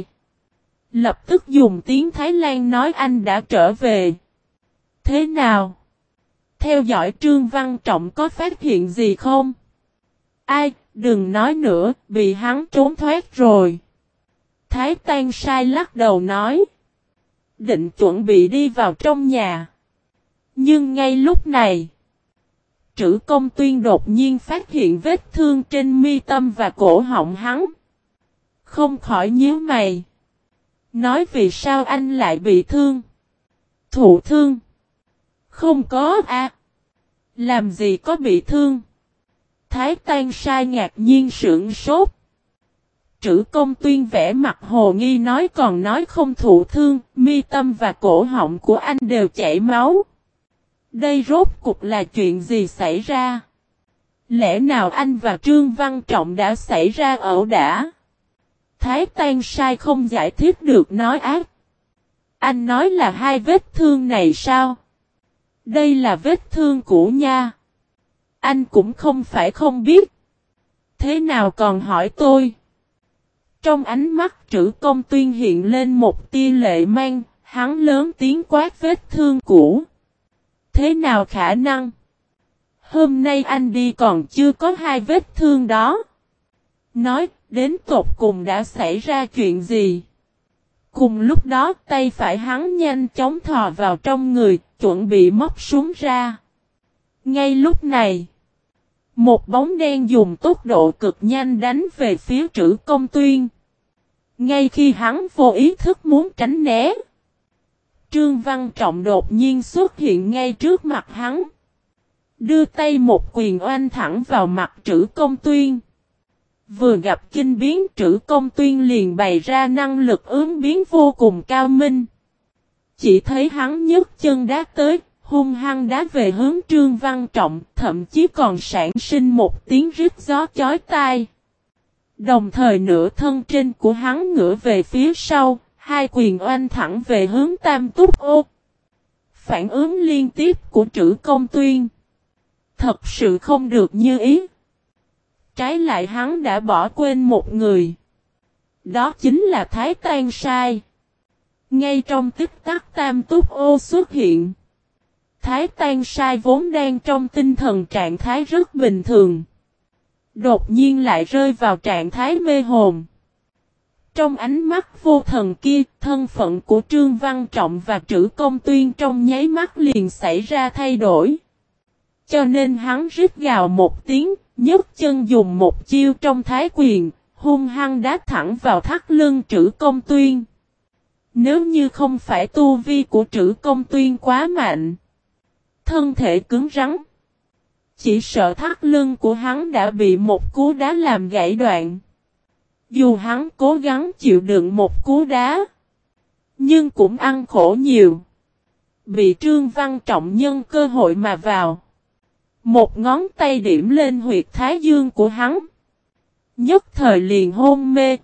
lập tức dùng tiếng Thái Lan nói: anh đã trở về. Thế nào? Theo dõi Trương Văn Trọng có phát hiện gì không? Ai, đừng nói nữa, bị hắn trốn thoát rồi. Thái Tang Sai lắc đầu nói. Định chuẩn bị đi vào trong nhà. Nhưng ngay lúc này, Trữ Công Tuyên đột nhiên phát hiện vết thương trên mi tâm và cổ họng hắn. Không khỏi nhíu mày. Nói vì sao anh lại bị thương? Thụ thương? Không có à. Làm gì có bị thương? Thái Tang Sai ngạc nhiên sững sốt. Trữ Công Tuyên vẽ mặt hồ nghi nói còn nói không thụ thương, mi tâm và cổ họng của anh đều chảy máu. Đây rốt cuộc là chuyện gì xảy ra? Lẽ nào anh và Trương Văn Trọng đã xảy ra ẩu đả? Thái Tang Sai không giải thích được nói ác. Anh nói là hai vết thương này sao? Đây là vết thương cũ nha. Anh cũng không phải không biết. Thế nào còn hỏi tôi? Trong ánh mắt Trữ Công Tuyên hiện lên một tia lệ mang, hắn lớn tiếng quát vết thương cũ. Thế nào khả năng? Hôm nay anh đi còn chưa có hai vết thương đó. Nói, đến tột cùng đã xảy ra chuyện gì? Cùng lúc đó tay phải hắn nhanh chóng thò vào trong người, chuẩn bị móc súng ra. Ngay lúc này, một bóng đen dùng tốc độ cực nhanh đánh về phía Trữ Công Tuyên. Ngay khi hắn vô ý thức muốn tránh né, Trương Văn Trọng đột nhiên xuất hiện ngay trước mặt hắn. Đưa tay một quyền oanh thẳng vào mặt Trữ Công Tuyên. Vừa gặp kinh biến, Trữ Công Tuyên liền bày ra năng lực ứng biến vô cùng cao minh. Chỉ thấy hắn nhấc chân đá tới, hung hăng đá về hướng Trương Văn Trọng, thậm chí còn sản sinh một tiếng rít gió chói tai. Đồng thời nửa thân trên của hắn ngửa về phía sau, hai quyền oanh thẳng về hướng Tam Túc Ô. Phản ứng liên tiếp của Trữ Công Tuyên thật sự không được như ý. Trái lại hắn đã bỏ quên một người. Đó chính là Thái Tang Sai. Ngay trong tích tắc Tam Túc Ô xuất hiện. Thái Tang Sai vốn đang trong tinh thần trạng thái rất bình thường. Đột nhiên lại rơi vào trạng thái mê hồn. Trong ánh mắt vô thần kia, thân phận của Trương Văn Trọng và Trữ Công Tuyên trong nháy mắt liền xảy ra thay đổi. Cho nên hắn rít gào một tiếng, nhấc chân dùng một chiêu trong thái quyền, hung hăng đá thẳng vào thắt lưng Trữ Công Tuyên. Nếu như không phải tu vi của Trữ Công Tuyên quá mạnh, thân thể cứng rắn, chỉ sợ thắt lưng của hắn đã bị một cú đá làm gãy đoạn. Dù hắn cố gắng chịu đựng một cú đá, nhưng cũng ăn khổ nhiều. Bị Trương Văn Trọng nhân cơ hội mà vào. Một ngón tay điểm lên huyệt thái dương của hắn. Nhất thời liền hôn mê.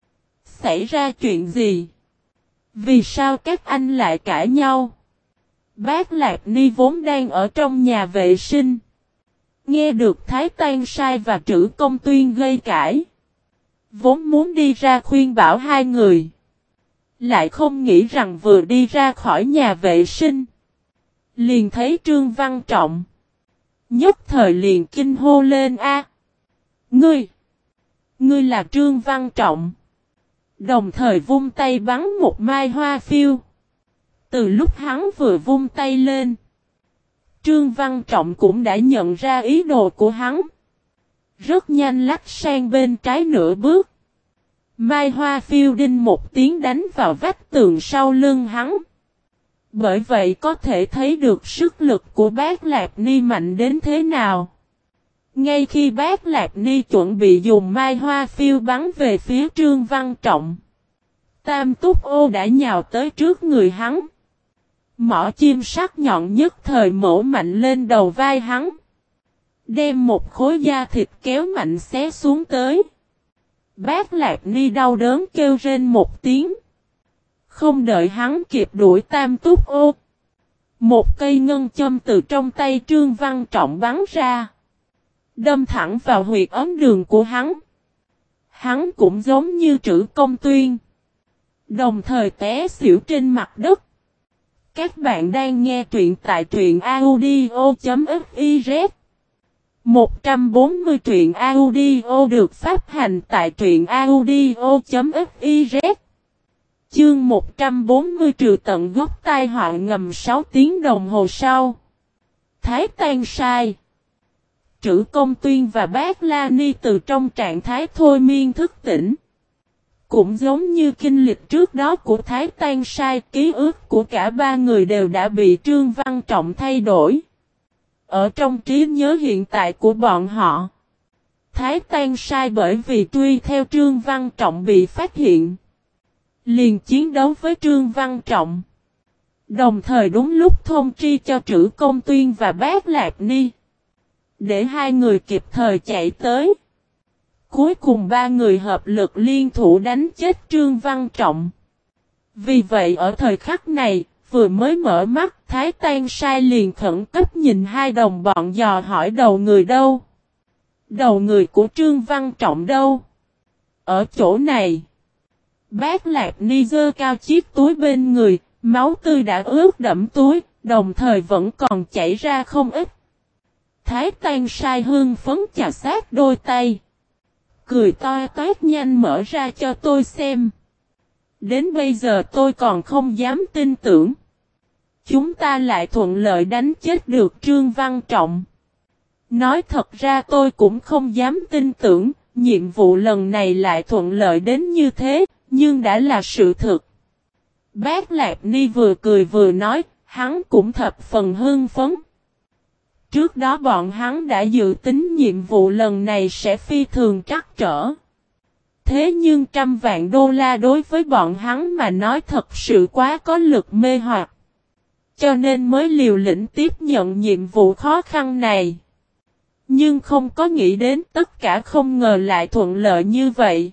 Xảy ra chuyện gì? Vì sao các anh lại cãi nhau? Bác Lạp Ni vốn đang ở trong nhà vệ sinh. Nghe được Thái Tang Sai và Trữ Công Tuyên gây cãi. Vốn muốn đi ra khuyên bảo hai người. Lại không nghĩ rằng vừa đi ra khỏi nhà vệ sinh. Liền thấy Trương Văn Trọng. Nhất thời liền kinh hô lên a. Ngươi! Ngươi là Trương Văn Trọng. Đồng thời vung tay bắn một mai hoa phiêu. Từ lúc hắn vừa vung tay lên. Trương Văn Trọng cũng đã nhận ra ý đồ của hắn. Rất nhanh lách sang bên trái nửa bước. Mai hoa phiêu đinh một tiếng đánh vào vách tường sau lưng hắn. Bởi vậy có thể thấy được sức lực của Bác Lạp Ni mạnh đến thế nào. Ngay khi Bác Lạp Ni chuẩn bị dùng mai hoa phiêu bắn về phía Trương Văn Trọng. Tam Túc Ô đã nhào tới trước người hắn. Mỏ chim sắc nhọn nhất thời mổ mạnh lên đầu vai hắn. Đem một khối da thịt kéo mạnh xé xuống tới. Bác Lạp Ni đau đớn kêu rên một tiếng. Không đợi hắn kịp đuổi Tam Túc Ô. Một cây ngân châm từ trong tay Trương Văn Trọng bắn ra. Đâm thẳng vào huyệt ấm đường của hắn. Hắn cũng giống như Trữ Công Tuyên. Đồng thời té xỉu trên mặt đất. Các bạn đang nghe truyện tại truyện audio.fiz. một trăm bốn mươi truyện audio được phát hành tại truyện audio.fiz. Chương một trăm bốn mươi trừ tận gốc tai họa ngầm sáu tiếng đồng hồ sau. Thái Tang Sai, Trữ Công Tuyên và Bác La Ni từ trong trạng thái thôi miên thức tỉnh. Cũng giống như kinh lịch trước đó của Thái Tang Sai, ký ức của cả ba người đều đã bị Trương Văn Trọng thay đổi. Ở trong trí nhớ hiện tại của bọn họ, Thái Tang Sai bởi vì truy theo Trương Văn Trọng bị phát hiện. Liền chiến đấu với Trương Văn Trọng. Đồng thời đúng lúc thông tri cho Trữ Công Tuyên và Bác Lạp Ni. Để hai người kịp thời chạy tới. Cuối cùng ba người hợp lực liên thủ đánh chết Trương Văn Trọng. Vì vậy ở thời khắc này, vừa mới mở mắt, Thái Tang Sai liền khẩn cấp nhìn hai đồng bọn dò hỏi đầu người đâu. Đầu người của Trương Văn Trọng đâu? Ở chỗ này. Bác Lạp Ni giơ cao chiếc túi bên người, máu tươi đã ướt đẫm túi, đồng thời vẫn còn chảy ra không ít. Thái Tang Sai hưng phấn chà sát đôi tay. Cười to toét nhanh mở ra cho tôi xem. Đến bây giờ tôi còn không dám tin tưởng. Chúng ta lại thuận lợi đánh chết được Trương Văn Trọng. Nói thật ra tôi cũng không dám tin tưởng, nhiệm vụ lần này lại thuận lợi đến như thế, nhưng đã là sự thực. Bác Lạp Ni vừa cười vừa nói, hắn cũng thập phần hưng phấn. Trước đó bọn hắn đã dự tính nhiệm vụ lần này sẽ phi thường trắc trở. Thế nhưng trăm vạn đô la đối với bọn hắn mà nói thật sự quá có lực mê hoặc. Cho nên mới liều lĩnh tiếp nhận nhiệm vụ khó khăn này. Nhưng không có nghĩ đến tất cả không ngờ lại thuận lợi như vậy.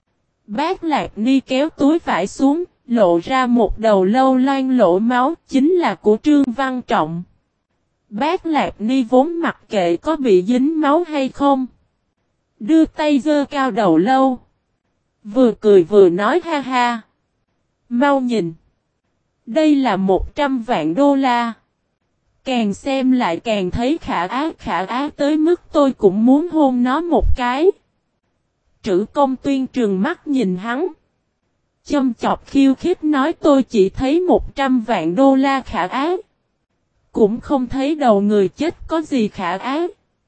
Bác Lạp Ni kéo túi vải xuống, lộ ra một đầu lâu loang lỗ máu, chính là của Trương Văn Trọng. Bác Lạp Ni vốn mặc kệ có bị dính máu hay không. Đưa tay giơ cao đầu lâu. Vừa cười vừa nói ha ha. Mau nhìn. Đây là một trăm vạn đô la. Càng xem lại càng thấy khả ác khả ác tới mức tôi cũng muốn hôn nó một cái. Trữ Công Tuyên trừng mắt nhìn hắn. Châm chọc khiêu khích nói tôi chỉ thấy một trăm vạn đô la khả ác. Cũng không thấy đầu người chết có gì khả ác.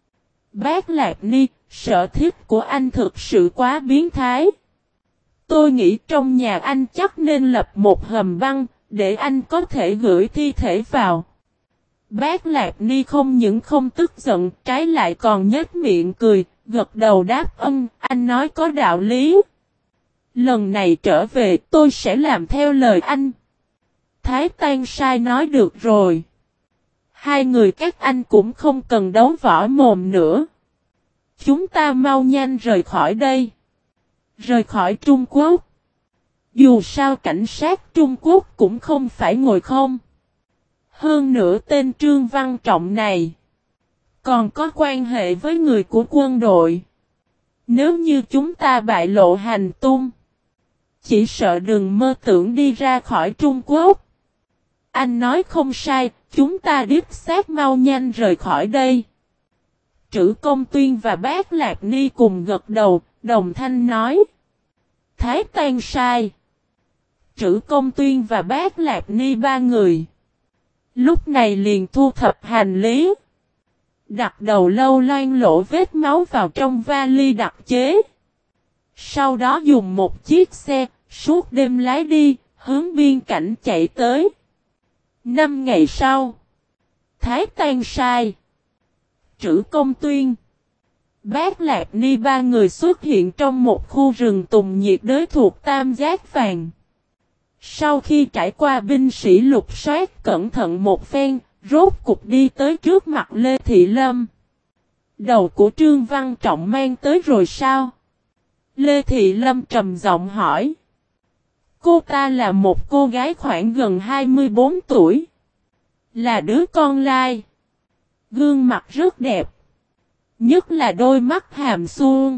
Bác Lạp Ni, sở thích của anh thực sự quá biến thái. Tôi nghĩ trong nhà anh chắc nên lập một hầm băng, để anh có thể gửi thi thể vào. Bác Lạp Ni không những không tức giận, trái lại còn nhếch miệng cười, gật đầu đáp ân, anh nói có đạo lý. Lần này trở về tôi sẽ làm theo lời anh. Thái Tang Sai nói được rồi. Hai người các anh cũng không cần đấu võ mồm nữa. Chúng ta mau nhanh rời khỏi đây. Rời khỏi Trung Quốc. Dù sao cảnh sát Trung Quốc cũng không phải ngồi không. Hơn nữa tên Trương Văn Trọng này. còn có quan hệ với người của quân đội. Nếu như chúng ta bại lộ hành tung, chỉ sợ đừng mơ tưởng đi ra khỏi Trung Quốc. Anh nói không sai, chúng ta đích xác mau nhanh rời khỏi đây. Trữ Công Tuyên và Bác Lạc Ni cùng gật đầu, đồng thanh nói. Thái Tang Sai, Trữ Công Tuyên và Bác Lạc Ni ba người lúc này liền thu thập hành lý, đặt đầu lâu loang lỗ vết máu vào trong vali đặc chế. Sau đó dùng một chiếc xe, suốt đêm lái đi, hướng biên cảnh chạy tới. Năm ngày sau, Thái Tang Sai, Trữ Công Tuyên, Bác Lạc Ni ba người xuất hiện trong một khu rừng tùng nhiệt đới thuộc Tam Giác Vàng. Sau khi trải qua binh sĩ lục soát cẩn thận một phen, rốt cục đi tới trước mặt Lê Thị Lâm. Đầu của Trương Văn Trọng mang tới rồi sao? Lê Thị Lâm trầm giọng hỏi. Cô ta là một cô gái khoảng gần hai mươi bốn tuổi. Là đứa con lai. Gương mặt rất đẹp. Nhất là đôi mắt hàm xuông.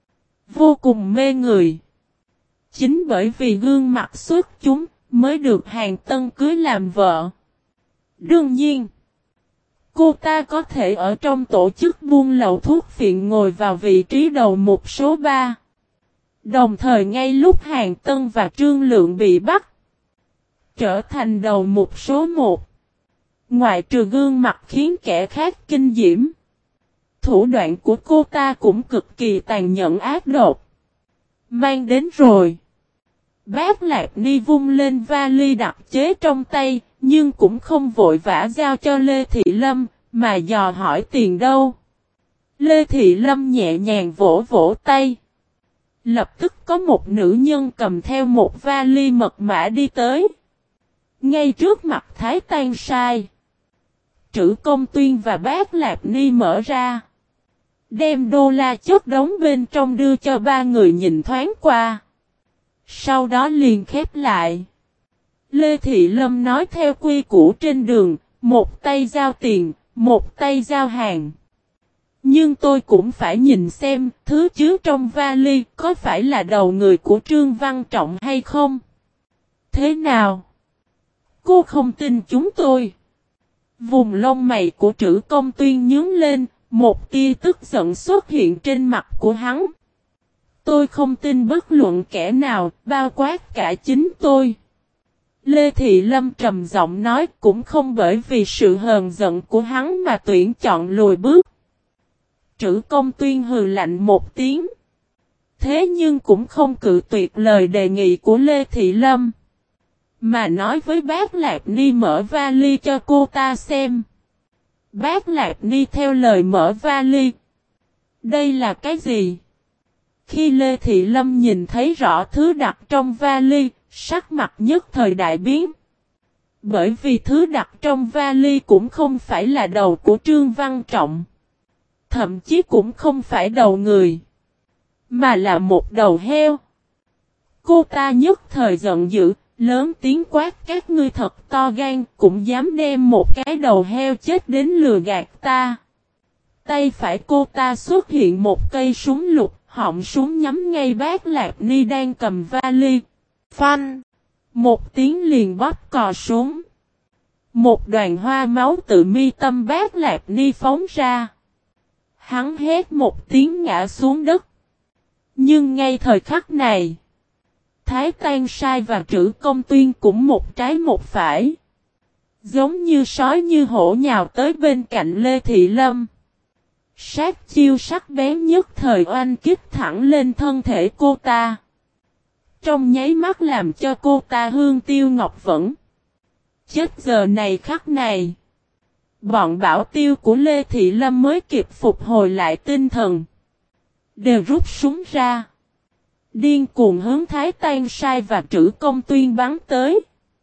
Vô cùng mê người. Chính bởi vì gương mặt xuất chúng mới được Hàn Tân cưới làm vợ. Đương nhiên, cô ta có thể ở trong tổ chức buôn lậu thuốc phiện ngồi vào vị trí đầu mục số ba. Đồng thời ngay lúc Hàn Tân và Trương Lượng bị bắt, trở thành đầu mục số một. Ngoại trừ gương mặt khiến kẻ khác kinh diễm, thủ đoạn của cô ta cũng cực kỳ tàn nhẫn ác độc. Mang đến rồi. Bác Lạc Ni vung lên vali đặc chế trong tay, nhưng cũng không vội vã giao cho Lê Thị Lâm, mà dò hỏi tiền đâu. Lê Thị Lâm nhẹ nhàng vỗ vỗ tay. Lập tức có một nữ nhân cầm theo một vali mật mã đi tới. Ngay trước mặt Thái Tang Sai, Trữ Công Tuyên và Bác Lạc Ni mở ra. Đem đô la chất đống bên trong đưa cho ba người nhìn thoáng qua. Sau đó liền khép lại. Lê Thị Lâm nói theo quy củ trên đường, một tay giao tiền, một tay giao hàng. Nhưng tôi cũng phải nhìn xem, thứ chứa trong vali có phải là đầu người của Trương Văn Trọng hay không? Thế nào? Cô không tin chúng tôi. Vùng lông mày của Trữ Công Tuyên nhướng lên, một tia tức giận xuất hiện trên mặt của hắn. Tôi không tin bất luận kẻ nào, bao quát cả chính tôi. Lê Thị Lâm trầm giọng nói, cũng không bởi vì sự hờn giận của hắn mà tuyển chọn lùi bước. Trữ Công Tuyên hừ lạnh một tiếng. Thế nhưng cũng không cự tuyệt lời đề nghị của Lê Thị Lâm, mà nói với Bác Lạc Ni mở vali cho cô ta xem. Bác Lạc Ni theo lời mở vali. Đây là cái gì? Khi Lê Thị Lâm nhìn thấy rõ thứ đặt trong vali, sắc mặt nhất thời đại biến. Bởi vì thứ đặt trong vali cũng không phải là đầu của Trương Văn Trọng. Thậm chí cũng không phải đầu người, mà là một đầu heo. Cô ta nhất thời giận dữ, lớn tiếng quát, các ngươi thật to gan, cũng dám đem một cái đầu heo chết đến lừa gạt ta. Tay phải cô ta xuất hiện một cây súng lục, họng súng nhắm ngay Bác Lạc Ni đang cầm vali. Phanh! Một tiếng liền bóp cò súng. Một đoàn hoa máu từ mi tâm Bác Lạc Ni phóng ra. Hắn hét một tiếng ngã xuống đất. Nhưng ngay thời khắc này, Thái Tang Sai và Trữ Công Tuyên cũng một trái một phải. Giống như sói như hổ nhào tới bên cạnh Lê Thị Lâm. Sát chiêu sắc bén nhất thời oanh kích thẳng lên thân thể cô ta. Trong nháy mắt làm cho cô ta hương tiêu ngọc vẫn. Chết giờ này khắc này, bọn bảo tiêu của Lê Thị Lâm mới kịp phục hồi lại tinh thần. Đều rút súng ra. Điên cuồng hướng Thái Tang Sai và Trữ Công Tuyên bắn tới.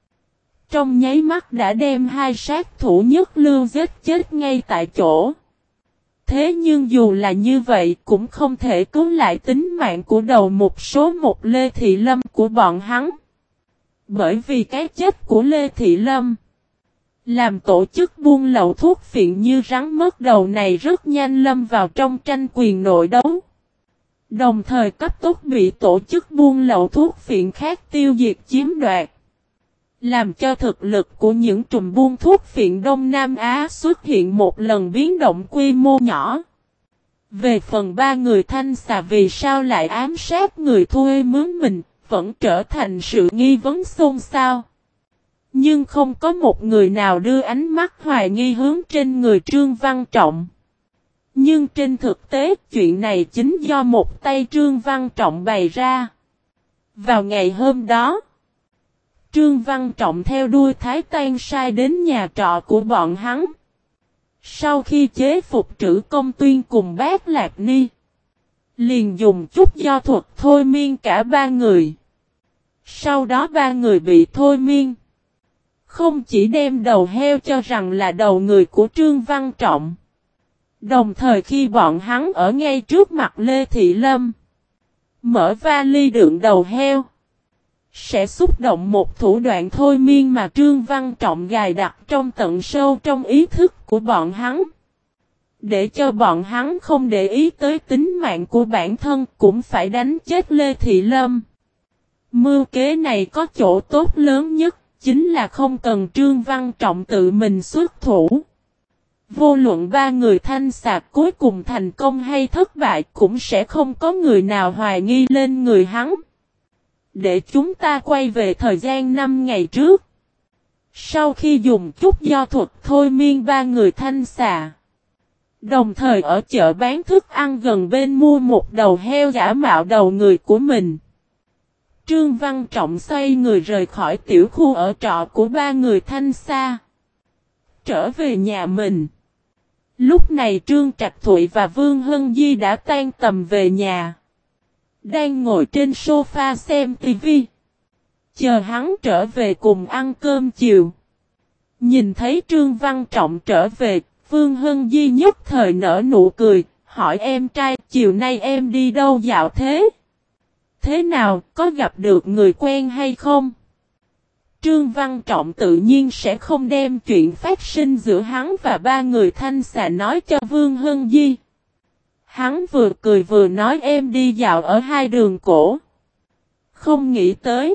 Trong nháy mắt đã đem hai sát thủ nhất lưu giết chết ngay tại chỗ. Thế nhưng dù là như vậy cũng không thể cứu lại tính mạng của đầu mục số một Lê Thị Lâm của bọn hắn. Bởi vì cái chết của Lê Thị Lâm Làm tổ chức buôn lậu thuốc phiện như rắn mất đầu này rất nhanh lâm vào trong tranh quyền nội đấu. Đồng thời cấp tốc bị tổ chức buôn lậu thuốc phiện khác tiêu diệt chiếm đoạt. Làm cho thực lực của những trùm buôn thuốc phiện Đông Nam Á xuất hiện một lần biến động quy mô nhỏ. Về phần ba người thanh xà vì sao lại ám sát người thuê mướn mình, vẫn trở thành sự nghi vấn xôn xao. Nhưng không có một người nào đưa ánh mắt hoài nghi hướng trên người Trương Văn Trọng. Nhưng trên thực tế chuyện này chính do một tay Trương Văn Trọng bày ra. Vào ngày hôm đó, Trương Văn Trọng theo đuôi Thái Tan sai đến nhà trọ của bọn hắn. Sau khi chế phục Trữ Công Tuyên cùng Bác Lạc Ni, liền dùng chút do thuật thôi miên cả ba người. Sau đó ba người bị thôi miên. Không chỉ đem đầu heo cho rằng là đầu người của Trương Văn Trọng. Đồng thời khi bọn hắn ở ngay trước mặt Lê Thị Lâm, mở vali đựng đầu heo, sẽ xúc động một thủ đoạn thôi miên mà Trương Văn Trọng gài đặt trong tận sâu trong ý thức của bọn hắn. Để cho bọn hắn không để ý tới tính mạng của bản thân cũng phải đánh chết Lê Thị Lâm. Mưu kế này có chỗ tốt lớn nhất, chính là không cần Trương Văn Trọng tự mình xuất thủ. Vô luận ba người thanh sạc cuối cùng thành công hay thất bại cũng sẽ không có người nào hoài nghi lên người hắn. Để chúng ta quay về thời gian năm ngày trước. Sau khi dùng chút do thuật thôi miên ba người thanh xà, đồng thời ở chợ bán thức ăn gần bên mua một đầu heo giả mạo đầu người của mình. Trương Văn Trọng xoay người rời khỏi tiểu khu ở trọ của ba người thanh xa, trở về nhà mình. Lúc này Trương Trạch Thụy và Vương Hân Di đã tan tầm về nhà. Đang ngồi trên sofa xem tivi. Chờ hắn trở về cùng ăn cơm chiều. Nhìn thấy Trương Văn Trọng trở về, Vương Hân Di nhất thời nở nụ cười, hỏi em trai chiều nay em đi đâu dạo thế? Thế nào, có gặp được người quen hay không? Trương Văn Trọng tự nhiên sẽ không đem chuyện phát sinh giữa hắn và ba người thanh xà nói cho Vương Hân Di. Hắn vừa cười vừa nói em đi dạo ở hai đường cổ. Không nghĩ tới.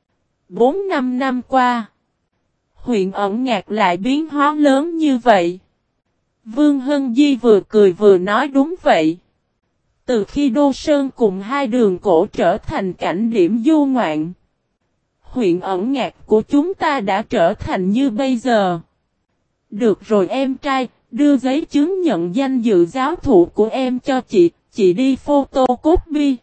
Bốn năm năm qua, huyện Ẩn Ngạc lại biến hóa lớn như vậy. Vương Hân Di vừa cười vừa nói đúng vậy. Từ khi Đô Sơn cùng hai đường cổ trở thành cảnh điểm du ngoạn, huyện Ẩn Ngạc của chúng ta đã trở thành như bây giờ. Được rồi em trai, đưa giấy chứng nhận danh dự giáo thụ của em cho chị, chị đi photocopy.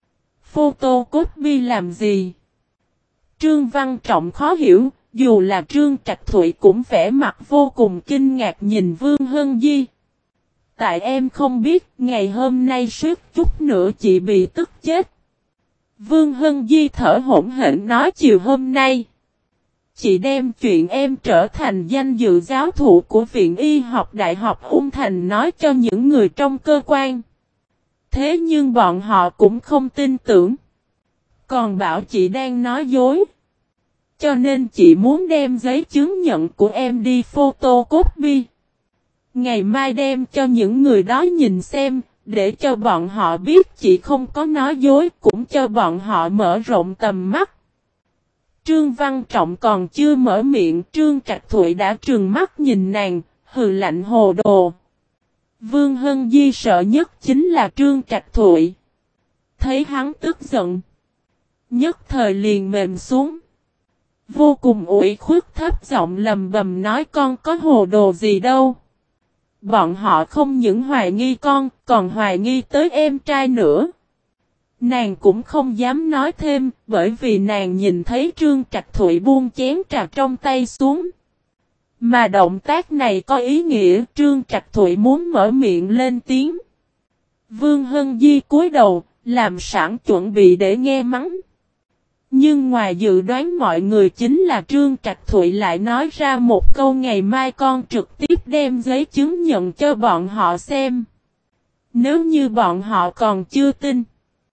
Photocopy làm gì? Trương Văn Trọng khó hiểu, dù là Trương Trạch Thụy cũng vẻ mặt vô cùng kinh ngạc nhìn Vương Hân Di. Tại em không biết, ngày hôm nay suýt chút nữa chị bị tức chết. Vương Hân Di thở hổn hển nói chiều hôm nay. Chị đem chuyện em trở thành danh dự giáo thụ của Viện Y học Đại học Ung Thành nói cho những người trong cơ quan. Thế nhưng bọn họ cũng không tin tưởng. Còn bảo chị đang nói dối. Cho nên chị muốn đem giấy chứng nhận của em đi photocopy. Ngày mai đem cho những người đó nhìn xem, để cho bọn họ biết chị không có nói dối, cũng cho bọn họ mở rộng tầm mắt. Trương Văn Trọng còn chưa mở miệng, Trương Trạch Thụy đã trừng mắt nhìn nàng, hừ lạnh hồ đồ. Vương Hân Di sợ nhất chính là Trương Trạch Thụy. Thấy hắn tức giận, nhất thời liền mềm xuống. Vô cùng ủy khuất thấp giọng lầm bầm nói con có hồ đồ gì đâu. Bọn họ không những hoài nghi con, còn hoài nghi tới em trai nữa. Nàng cũng không dám nói thêm, bởi vì nàng nhìn thấy Trương Trạch Thụy buông chén trà trong tay xuống. Mà động tác này có ý nghĩa Trương Trạch Thụy muốn mở miệng lên tiếng. Vương Hân Di cúi đầu, làm sẵn chuẩn bị để nghe mắng. Nhưng ngoài dự đoán mọi người chính là Trương Trạch Thụy lại nói ra một câu ngày mai con trực tiếp đem giấy chứng nhận cho bọn họ xem. Nếu như bọn họ còn chưa tin,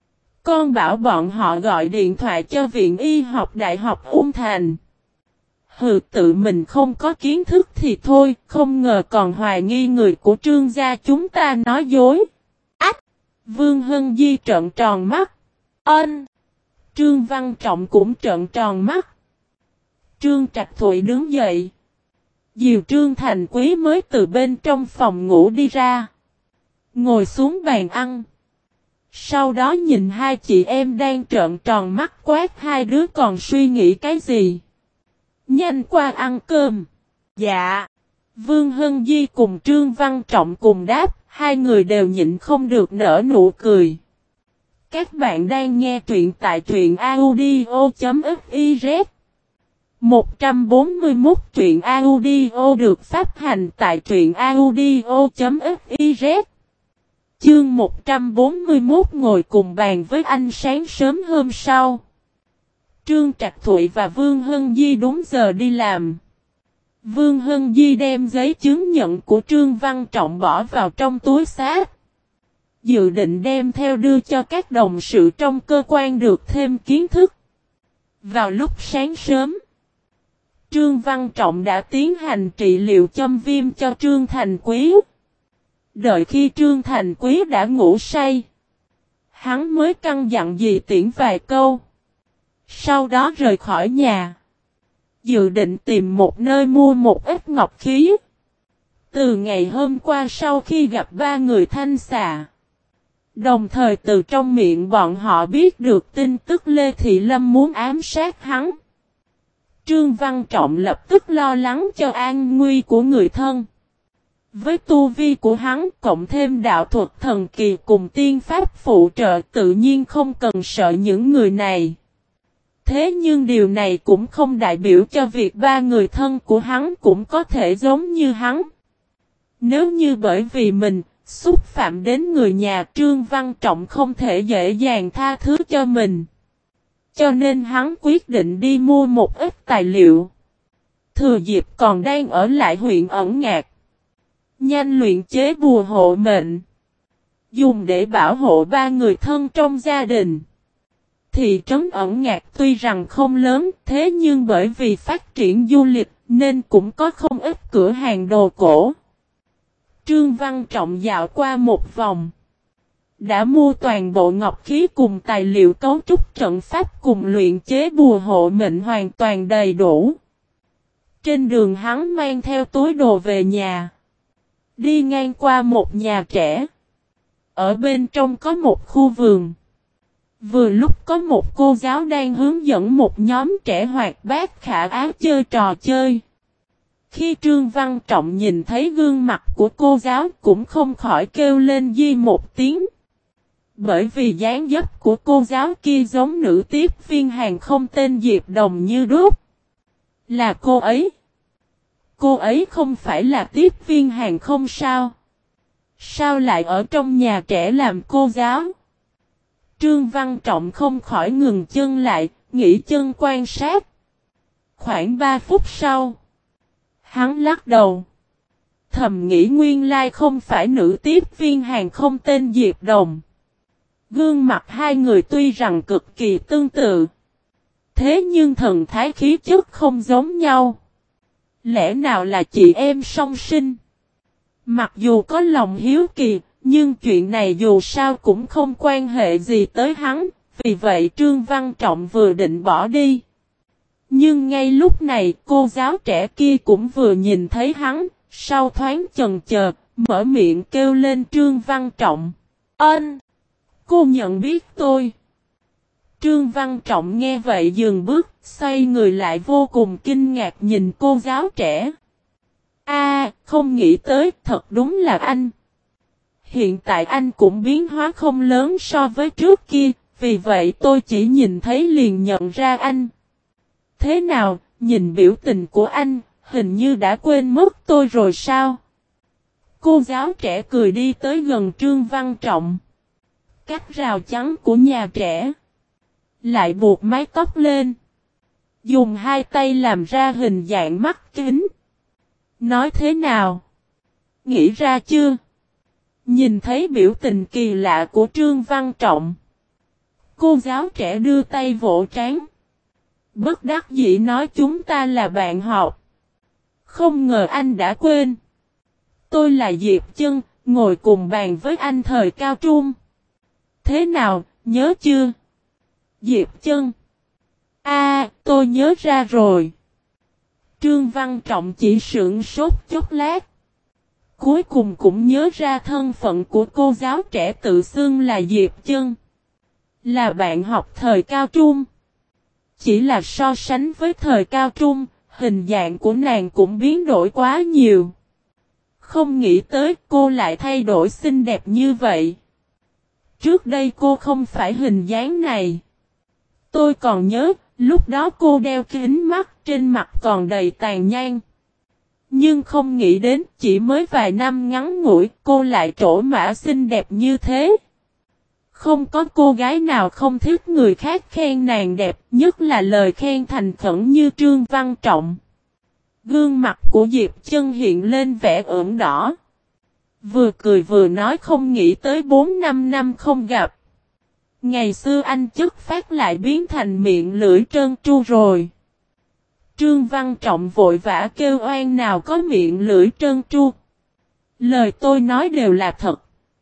con bảo bọn họ gọi điện thoại cho Viện Y học Đại học Ung Thành. Hừ, tự mình không có kiến thức thì thôi, không ngờ còn hoài nghi người của Trương gia chúng ta nói dối. Ách! Vương Hân Di trợn tròn mắt. Ân! Trương Văn Trọng cũng trợn tròn mắt. Trương Trạch Thụy đứng dậy. Dìu Trương Thành Quý mới từ bên trong phòng ngủ đi ra. Ngồi xuống bàn ăn. Sau đó nhìn hai chị em đang trợn tròn mắt quát hai đứa còn suy nghĩ cái gì. Nhanh qua ăn cơm. Dạ. Vương Hân Di cùng Trương Văn Trọng cùng đáp, hai người đều nhịn không được nở nụ cười. Các bạn đang nghe truyện tại truyện audio.fiz. một trăm bốn mươi mốt truyện audio được phát hành tại truyện audio.fiz. Chương một trăm bốn mươi mốt ngồi cùng bàn với anh sáng sớm hôm sau. Trương Trạch Thụy và Vương Hân Di đúng giờ đi làm. Vương Hân Di đem giấy chứng nhận của Trương Văn Trọng bỏ vào trong túi xách. Dự định đem theo đưa cho các đồng sự trong cơ quan được thêm kiến thức. Vào lúc sáng sớm, Trương Văn Trọng đã tiến hành trị liệu châm viêm cho Trương Thành Quý. Đợi khi Trương Thành Quý đã ngủ say, hắn mới căn dặn dì Tiễn vài câu. Sau đó rời khỏi nhà. Dự định tìm một nơi mua một ít ngọc khí. Từ ngày hôm qua sau khi gặp ba người thanh xà, đồng thời từ trong miệng bọn họ biết được tin tức Lê Thị Lâm muốn ám sát hắn, Trương Văn Trọng lập tức lo lắng cho an nguy của người thân. Với tu vi của hắn cộng thêm đạo thuật thần kỳ cùng tiên pháp phụ trợ tự nhiên không cần sợ những người này. Thế nhưng điều này cũng không đại biểu cho việc ba người thân của hắn cũng có thể giống như hắn. Nếu như bởi vì mình xúc phạm đến người nhà Trương Văn Trọng không thể dễ dàng tha thứ cho mình. Cho nên hắn quyết định đi mua một ít tài liệu. Thừa dịp còn đang ở lại huyện Ẩn Ngạc, nhanh luyện chế bùa hộ mệnh, dùng để bảo hộ ba người thân trong gia đình. Thị trấn Ẩn Ngạc tuy rằng không lớn, thế nhưng bởi vì phát triển du lịch nên cũng có không ít cửa hàng đồ cổ. Trương Văn Trọng dạo qua một vòng, đã mua toàn bộ ngọc khí cùng tài liệu cấu trúc trận pháp cùng luyện chế bùa hộ mệnh hoàn toàn đầy đủ. Trên đường hắn mang theo túi đồ về nhà. Đi ngang qua một nhà trẻ. Ở bên trong có một khu vườn. Vừa lúc có một cô giáo đang hướng dẫn một nhóm trẻ hoạt bát khả ái chơi trò chơi. Khi Trương Văn Trọng nhìn thấy gương mặt của cô giáo cũng không khỏi kêu lên di một tiếng. Bởi vì dáng dấp của cô giáo kia giống nữ tiếp viên hàng không tên Diệp Đồng như đúc. Là cô ấy. Cô ấy không phải là tiếp viên hàng không sao? Sao lại ở trong nhà trẻ làm cô giáo? Trương Văn Trọng không khỏi ngừng chân lại, nghỉ chân quan sát. Khoảng ba phút sau, hắn lắc đầu. Thầm nghĩ nguyên lai không phải nữ tiếp viên hàng không tên Diệp Đồng. Gương mặt hai người tuy rằng cực kỳ tương tự, thế nhưng thần thái khí chất không giống nhau. Lẽ nào là chị em song sinh? Mặc dù có lòng hiếu kỳ, nhưng chuyện này dù sao cũng không quan hệ gì tới hắn, vì vậy Trương Văn Trọng vừa định bỏ đi. Nhưng ngay lúc này cô giáo trẻ kia cũng vừa nhìn thấy hắn, sau thoáng chần chờ, mở miệng kêu lên Trương Văn Trọng. Ân! Cô nhận biết tôi. Trương Văn Trọng nghe vậy dừng bước, xoay người lại vô cùng kinh ngạc nhìn cô giáo trẻ. A, không nghĩ tới, thật đúng là anh. Hiện tại anh cũng biến hóa không lớn so với trước kia, vì vậy tôi chỉ nhìn thấy liền nhận ra anh. Thế nào, nhìn biểu tình của anh, hình như đã quên mất tôi rồi sao? Cô giáo trẻ cười đi tới gần Trương Văn Trọng. Cách rào chắn của nhà trẻ. Lại buộc mái tóc lên. Dùng hai tay làm ra hình dạng mắt kính. Nói thế nào? Nghĩ ra chưa? Nhìn thấy biểu tình kỳ lạ của Trương Văn Trọng. Cô giáo trẻ đưa tay vỗ trán. Bất đắc dĩ nói chúng ta là bạn học. Không ngờ anh đã quên. Tôi là Diệp Chân, ngồi cùng bàn với anh thời cao trung. Thế nào, nhớ chưa? Diệp Chân. A, à, tôi nhớ ra rồi. Trương Văn Trọng chỉ sững sốt chốc lát. Cuối cùng cũng nhớ ra thân phận của cô giáo trẻ tự xưng là Diệp Chân. Là bạn học thời cao trung. Chỉ là so sánh với thời cao trung, hình dạng của nàng cũng biến đổi quá nhiều. Không nghĩ tới cô lại thay đổi xinh đẹp như vậy. Trước đây cô không phải hình dáng này. Tôi còn nhớ, lúc đó cô đeo kính mắt, trên mặt còn đầy tàn nhang. Nhưng không nghĩ đến chỉ mới vài năm ngắn ngủi cô lại trổ mã xinh đẹp như thế. Không có cô gái nào không thích người khác khen nàng đẹp, nhất là lời khen thành khẩn như Trương Văn Trọng. Gương mặt của Diệp Chân hiện lên vẻ ửng đỏ. Vừa cười vừa nói không nghĩ tới bốn năm năm không gặp. Ngày xưa anh chất phát lại biến thành miệng lưỡi trơn tru rồi. Trương Văn Trọng vội vã kêu oan nào có miệng lưỡi trơn tru. Lời tôi nói đều là thật.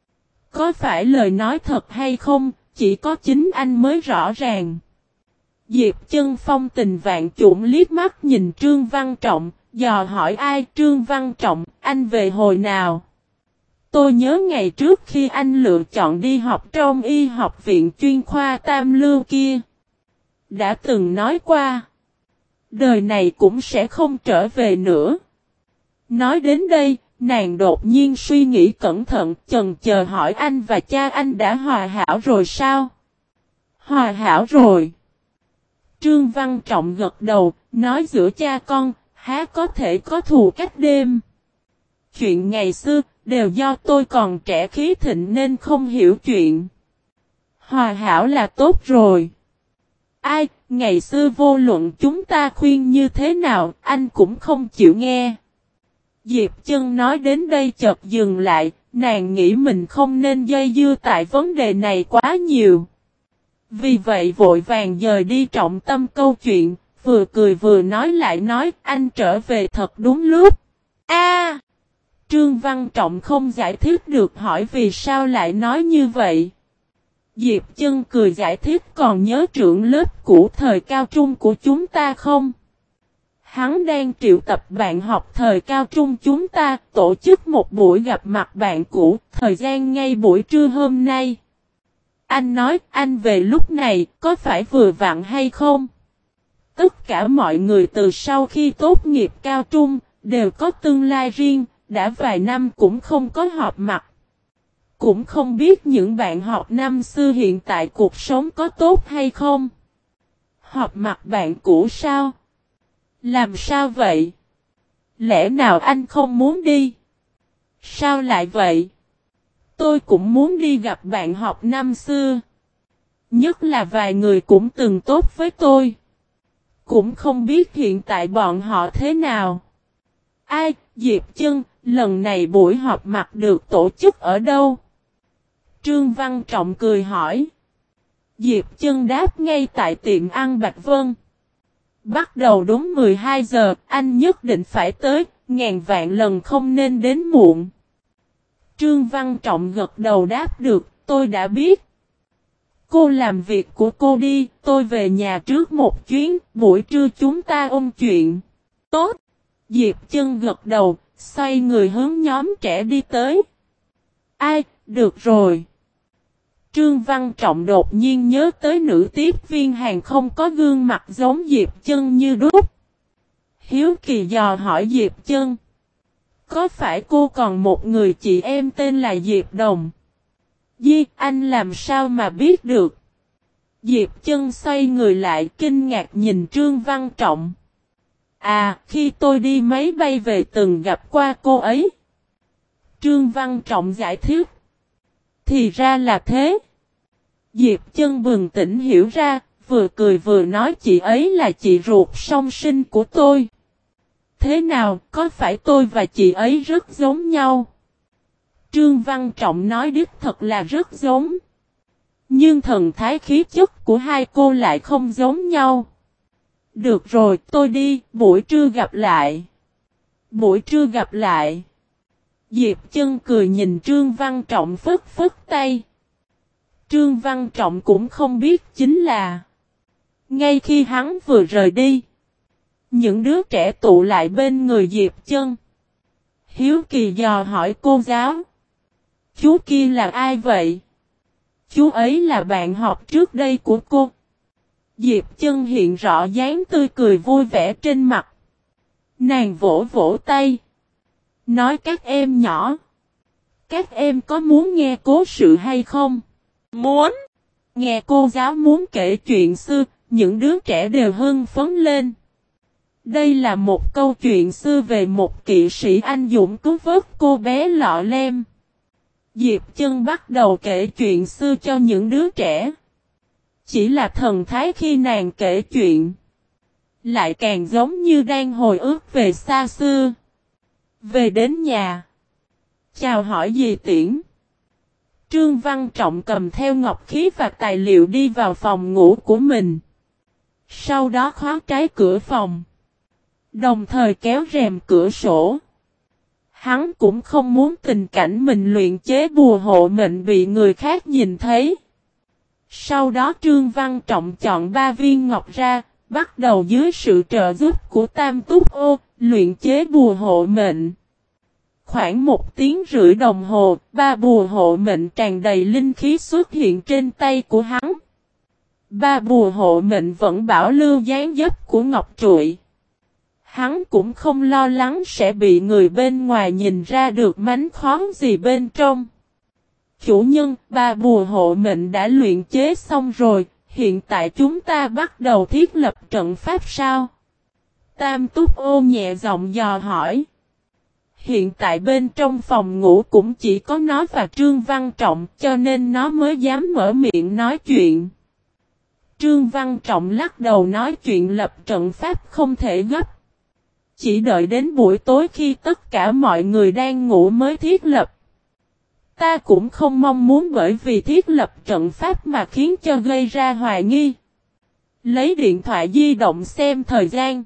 Có phải lời nói thật hay không, chỉ có chính anh mới rõ ràng. Diệp Chân phong tình vạn trụng liếc mắt nhìn Trương Văn Trọng, dò hỏi ai Trương Văn Trọng, anh về hồi nào? Tôi nhớ ngày trước khi anh lựa chọn đi học trong y học viện chuyên khoa Tam Lưu kia. Đã từng nói qua. Đời này cũng sẽ không trở về nữa. Nói đến đây, nàng đột nhiên suy nghĩ cẩn thận, chần chờ hỏi anh và cha anh đã hòa hảo rồi sao? Hòa hảo rồi. Trương Văn Trọng gật đầu, nói giữa cha con, há có thể có thù cách đêm. Chuyện ngày xưa, đều do tôi còn trẻ khí thịnh nên không hiểu chuyện. Hòa hảo là tốt rồi. Ai, ngày xưa vô luận chúng ta khuyên như thế nào, anh cũng không chịu nghe. Diệp Chân nói đến đây chợt dừng lại, nàng nghĩ mình không nên dây dưa tại vấn đề này quá nhiều. Vì vậy vội vàng dời đi trọng tâm câu chuyện, vừa cười vừa nói lại nói anh trở về thật đúng lúc. A, Trương Văn Trọng không giải thích được hỏi vì sao lại nói như vậy. Diệp Chân cười giải thích còn nhớ trưởng lớp cũ thời cao trung của chúng ta không? Hắn đang triệu tập bạn học thời cao trung chúng ta tổ chức một buổi gặp mặt bạn cũ, thời gian ngay buổi trưa hôm nay. Anh nói anh về lúc này có phải vừa vặn hay không? Tất cả mọi người từ sau khi tốt nghiệp cao trung đều có tương lai riêng, đã vài năm cũng không có họp mặt. Cũng không biết những bạn học năm xưa hiện tại cuộc sống có tốt hay không? Họp mặt bạn cũ sao? Làm sao vậy? Lẽ nào anh không muốn đi? Sao lại vậy? Tôi cũng muốn đi gặp bạn học năm xưa. Nhất là vài người cũng từng tốt với tôi. Cũng không biết hiện tại bọn họ thế nào. Ai, Diệp Chân, lần này buổi họp mặt được tổ chức ở đâu? Trương Văn Trọng cười hỏi. Diệp Chân đáp ngay tại tiệm ăn Bạch Vân. Bắt đầu đúng mười hai giờ, anh nhất định phải tới, ngàn vạn lần không nên đến muộn. Trương Văn Trọng gật đầu đáp được, tôi đã biết. Cô làm việc của cô đi, tôi về nhà trước một chuyến, buổi trưa chúng ta ôn chuyện. Tốt. Diệp Chân gật đầu, xoay người hướng nhóm trẻ đi tới. Ai, được rồi. Trương Văn Trọng đột nhiên nhớ tới nữ tiếp viên hàng không có gương mặt giống Diệp Chân như đúc. Hiếu kỳ dò hỏi Diệp Chân. Có phải cô còn một người chị em tên là Diệp Đồng? Di, anh làm sao mà biết được? Diệp Chân xoay người lại kinh ngạc nhìn Trương Văn Trọng. À, khi tôi đi máy bay về từng gặp qua cô ấy. Trương Văn Trọng giải thích. Thì ra là thế. Diệp Chân bừng tỉnh hiểu ra, vừa cười vừa nói chị ấy là chị ruột song sinh của tôi. Thế nào, có phải tôi và chị ấy rất giống nhau? Trương Văn Trọng nói đích thật là rất giống. Nhưng thần thái khí chất của hai cô lại không giống nhau. Được rồi, tôi đi, buổi trưa gặp lại. Buổi trưa gặp lại. Diệp Chân cười nhìn Trương Văn Trọng phất phất tay. Trương Văn Trọng cũng không biết chính là ngay khi hắn vừa rời đi, những đứa trẻ tụ lại bên người Diệp Chân. Hiếu kỳ dò hỏi cô giáo. Chú kia là ai vậy? Chú ấy là bạn học trước đây của cô. Diệp Chân hiện rõ dáng tươi cười vui vẻ trên mặt. Nàng vỗ vỗ tay. Nói các em nhỏ. Các em có muốn nghe cố sự hay không? Muốn. Nghe cô giáo muốn kể chuyện xưa, những đứa trẻ đều hưng phấn lên. Đây là một câu chuyện xưa về một kỵ sĩ anh dũng cứu vớt cô bé Lọ Lem. Diệp Chân bắt đầu kể chuyện xưa cho những đứa trẻ. Chỉ là thần thái khi nàng kể chuyện, lại càng giống như đang hồi ức về xa xưa. Về đến nhà, chào hỏi dì Tiễn. Trương Văn Trọng cầm theo ngọc khí và tài liệu đi vào phòng ngủ của mình. Sau đó khóa trái cửa phòng, đồng thời kéo rèm cửa sổ. Hắn cũng không muốn tình cảnh mình luyện chế bùa hộ mệnh bị người khác nhìn thấy. Sau đó Trương Văn Trọng chọn ba viên ngọc ra, bắt đầu dưới sự trợ giúp của Tam Túc Ô, luyện chế bùa hộ mệnh. Khoảng một tiếng rưỡi đồng hồ, ba bùa hộ mệnh tràn đầy linh khí xuất hiện trên tay của hắn. Ba bùa hộ mệnh vẫn bảo lưu dáng dấp của ngọc trụi. Hắn cũng không lo lắng sẽ bị người bên ngoài nhìn ra được mánh khóe gì bên trong. Chủ nhân, ba bùa hộ mệnh đã luyện chế xong rồi, hiện tại chúng ta bắt đầu thiết lập trận pháp sao? Tam Túc Ô nhẹ giọng dò hỏi. Hiện tại bên trong phòng ngủ cũng chỉ có nó và Trương Văn Trọng, cho nên nó mới dám mở miệng nói chuyện. Trương Văn Trọng lắc đầu nói chuyện lập trận pháp không thể gấp. Chỉ đợi đến buổi tối khi tất cả mọi người đang ngủ mới thiết lập. Ta cũng không mong muốn bởi vì thiết lập trận pháp mà khiến cho gây ra hoài nghi. Lấy điện thoại di động xem thời gian.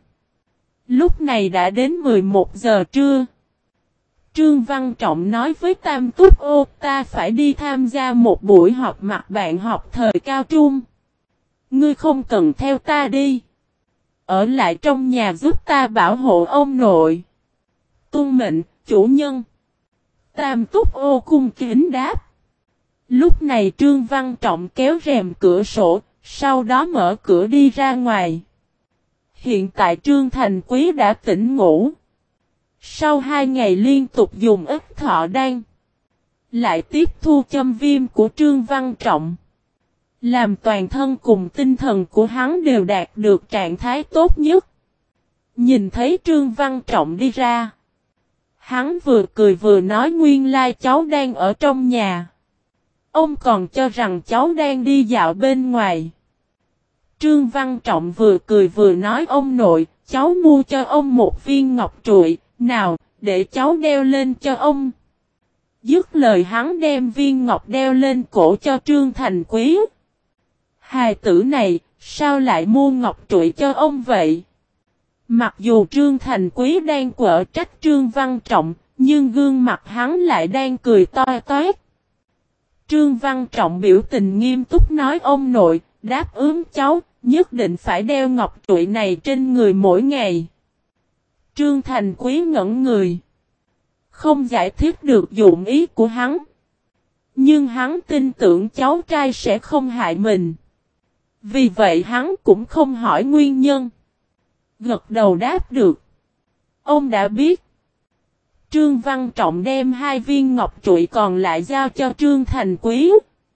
Lúc này đã đến mười một giờ trưa. Trương Văn Trọng nói với Tam Túc Ô, ta phải đi tham gia một buổi họp mặt bạn học thời cao trung. Ngươi không cần theo ta đi. Ở lại trong nhà giúp ta bảo hộ ông nội. Tuân mệnh, chủ nhân. Tam Túc Ô cung kính đáp. Lúc này Trương Văn Trọng kéo rèm cửa sổ, sau đó mở cửa đi ra ngoài. Hiện tại Trương Thành Quý đã tỉnh ngủ. Sau hai ngày liên tục dùng ít thọ đan, lại tiếp thu châm viêm của Trương Văn Trọng, làm toàn thân cùng tinh thần của hắn đều đạt được trạng thái tốt nhất. Nhìn thấy Trương Văn Trọng đi ra, hắn vừa cười vừa nói nguyên lai cháu đang ở trong nhà. Ông còn cho rằng cháu đang đi dạo bên ngoài. Trương Văn Trọng vừa cười vừa nói ông nội, cháu mua cho ông một viên ngọc trụi, nào, để cháu đeo lên cho ông. Dứt lời hắn đem viên ngọc đeo lên cổ cho Trương Thành Quý. Hài tử này, sao lại mua ngọc trụi cho ông vậy? Mặc dù Trương Thành Quý đang quở trách Trương Văn Trọng, nhưng gương mặt hắn lại đang cười to toét. Trương Văn Trọng biểu tình nghiêm túc nói ông nội, đáp ứng cháu, nhất định phải đeo ngọc trụi này trên người mỗi ngày. Trương Thành Quý ngẩn người, không giải thích được dụng ý của hắn. Nhưng hắn tin tưởng cháu trai sẽ không hại mình. Vì vậy hắn cũng không hỏi nguyên nhân. Gật đầu đáp được. Ông đã biết. Trương Văn Trọng đem hai viên ngọc trụi còn lại giao cho Trương Thành Quý.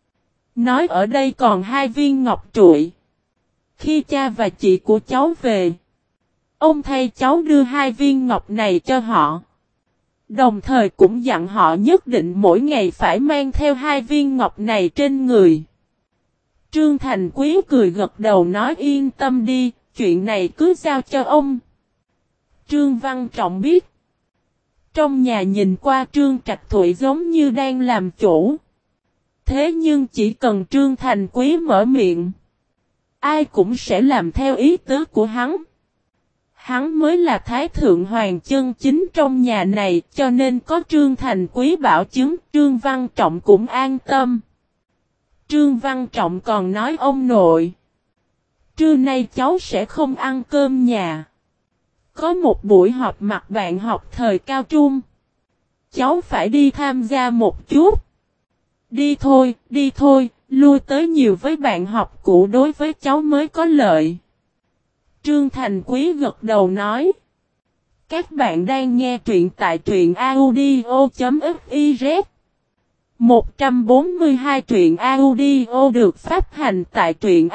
Nói ở đây còn hai viên ngọc trụi. Khi cha và chị của cháu về, ông thay cháu đưa hai viên ngọc này cho họ. Đồng thời cũng dặn họ nhất định mỗi ngày phải mang theo hai viên ngọc này trên người. Trương Thành Quý cười gật đầu nói yên tâm đi, chuyện này cứ giao cho ông. Trương Văn Trọng biết. Trong nhà nhìn qua Trương Trạch Thụy giống như đang làm chủ. Thế nhưng chỉ cần Trương Thành Quý mở miệng, ai cũng sẽ làm theo ý tứ của hắn. Hắn mới là Thái Thượng Hoàng chân chính trong nhà này, cho nên có Trương Thành Quý bảo chứng, Trương Văn Trọng cũng an tâm. Trương Văn Trọng còn nói ông nội, trưa nay cháu sẽ không ăn cơm nhà. Có một buổi họp mặt bạn học thời cao trung. Cháu phải đi tham gia một chút. Đi thôi, đi thôi, lui tới nhiều với bạn học cũ đối với cháu mới có lợi. Trương Thành Quý gật đầu nói. Các bạn đang nghe truyện tại truyện audio.fiz. một trăm bốn mươi hai truyện audio được phát hành tại truyện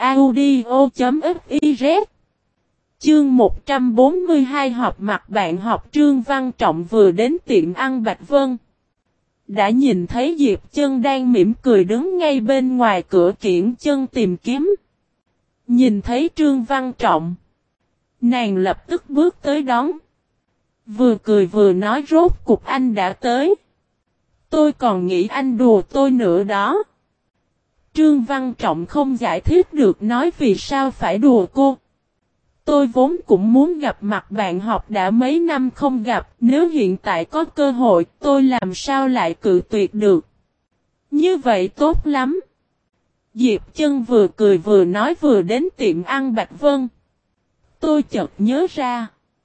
audio.fiz. Chương một trăm bốn mươi hai họp mặt bạn học. Trương Văn Trọng vừa đến tiệm ăn Bạch Vân. Đã nhìn thấy Diệp Chân đang mỉm cười đứng ngay bên ngoài cửa kiển chân tìm kiếm. Nhìn thấy Trương Văn Trọng, nàng lập tức bước tới đón. Vừa cười vừa nói rốt cục anh đã tới. Tôi còn nghĩ anh đùa tôi nữa đó. Trương Văn Trọng không giải thích được nói vì sao phải đùa cô. Tôi vốn cũng muốn gặp mặt bạn học đã mấy năm không gặp, nếu hiện tại có cơ hội tôi làm sao lại cự tuyệt được. Như vậy tốt lắm. Diệp Chân vừa cười vừa nói vừa đến tiệm ăn Bạch Vân. Tôi chợt nhớ ra.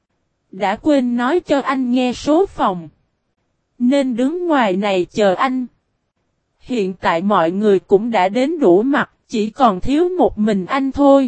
Đã quên nói cho anh nghe số phòng. Nên đứng ngoài này chờ anh. Hiện tại mọi người cũng đã đến đủ mặt, chỉ còn thiếu một mình anh thôi.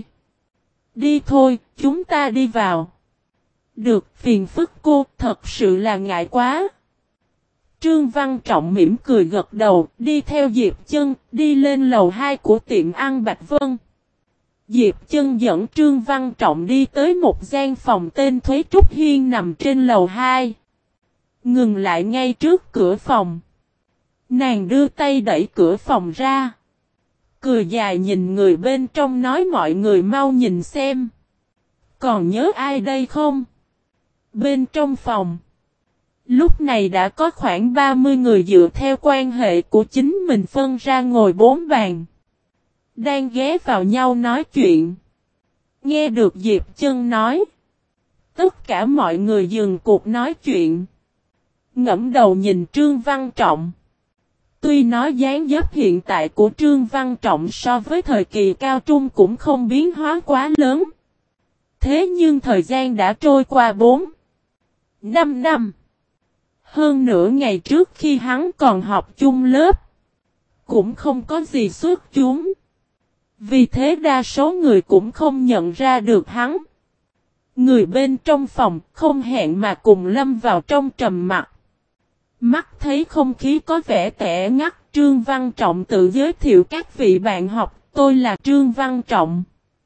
Đi thôi, chúng ta đi vào. Được, phiền phức cô, thật sự là ngại quá. Trương Văn Trọng mỉm cười gật đầu, đi theo Diệp Chân, đi lên lầu hai của tiệm ăn Bạch Vân. Diệp Chân dẫn Trương Văn Trọng đi tới một gian phòng tên Thúy Trúc Hiên nằm trên lầu hai. Ngừng lại ngay trước cửa phòng. Nàng đưa tay đẩy cửa phòng ra. Cười dài nhìn người bên trong nói mọi người mau nhìn xem. Còn nhớ ai đây không? Bên trong phòng. Lúc này đã có khoảng ba mươi người dựa theo quan hệ của chính mình phân ra ngồi bốn bàn. Đang ghé vào nhau nói chuyện. Nghe được Diệp Chân nói. Tất cả mọi người dừng cuộc nói chuyện. Ngẫm đầu nhìn Trương Văn Trọng. Tuy nói dáng dấp hiện tại của Trương Văn Trọng so với thời kỳ cao trung cũng không biến hóa quá lớn. Thế nhưng thời gian đã trôi qua bốn năm năm. Hơn nửa ngày trước khi hắn còn học chung lớp. Cũng không có gì xuất chúng. Vì thế đa số người cũng không nhận ra được hắn. Người bên trong phòng không hẹn mà cùng lâm vào trong trầm mặc. Mắt thấy không khí có vẻ tẻ ngắt, Trương Văn Trọng tự giới thiệu các vị bạn học, tôi là Trương Văn Trọng.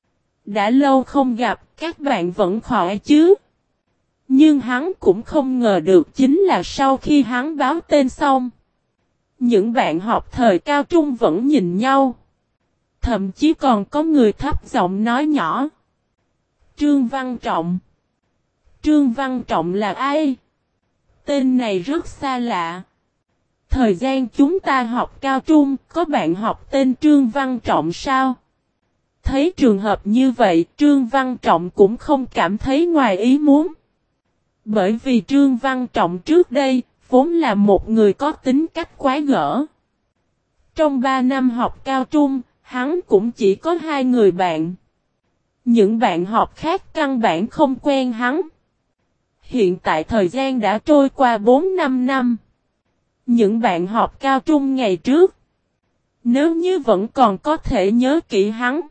Đã lâu không gặp, các bạn vẫn khỏe chứ? Nhưng hắn cũng không ngờ được chính là sau khi hắn báo tên xong. Những bạn học thời cao trung vẫn nhìn nhau. Thậm chí còn có người thấp giọng nói nhỏ. Trương Văn Trọng. Trương Văn Trọng là ai? Tên này rất xa lạ. Thời gian chúng ta học cao trung, có bạn học tên Trương Văn Trọng sao? Thấy trường hợp như vậy, Trương Văn Trọng cũng không cảm thấy ngoài ý muốn. Bởi vì Trương Văn Trọng trước đây, vốn là một người có tính cách quái gở. Trong ba năm học cao trung, hắn cũng chỉ có hai người bạn. Những bạn học khác căn bản không quen hắn. Hiện tại thời gian đã trôi qua bốn năm năm. Những bạn học cao trung ngày trước. Nếu như vẫn còn có thể nhớ kỹ hắn.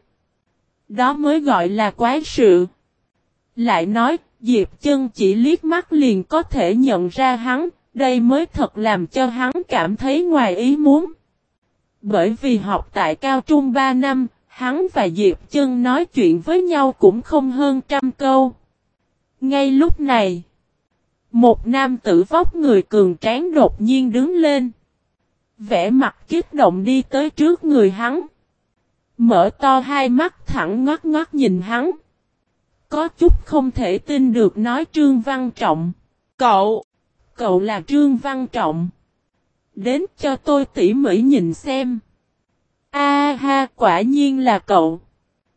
Đó mới gọi là quái sự. Lại nói, Diệp Chân chỉ liếc mắt liền có thể nhận ra hắn. Đây mới thật làm cho hắn cảm thấy ngoài ý muốn. Bởi vì học tại cao trung ba năm, hắn và Diệp Chân nói chuyện với nhau cũng không hơn trăm câu. Ngay lúc này, một nam tử vóc người cường tráng đột nhiên đứng lên. Vẻ mặt kích động đi tới trước người hắn. Mở to hai mắt thẳng ngót ngót nhìn hắn. Có chút không thể tin được nói Trương Văn Trọng. Cậu, cậu là Trương Văn Trọng. Đến cho tôi tỉ mỉ nhìn xem. A ha, quả nhiên là cậu.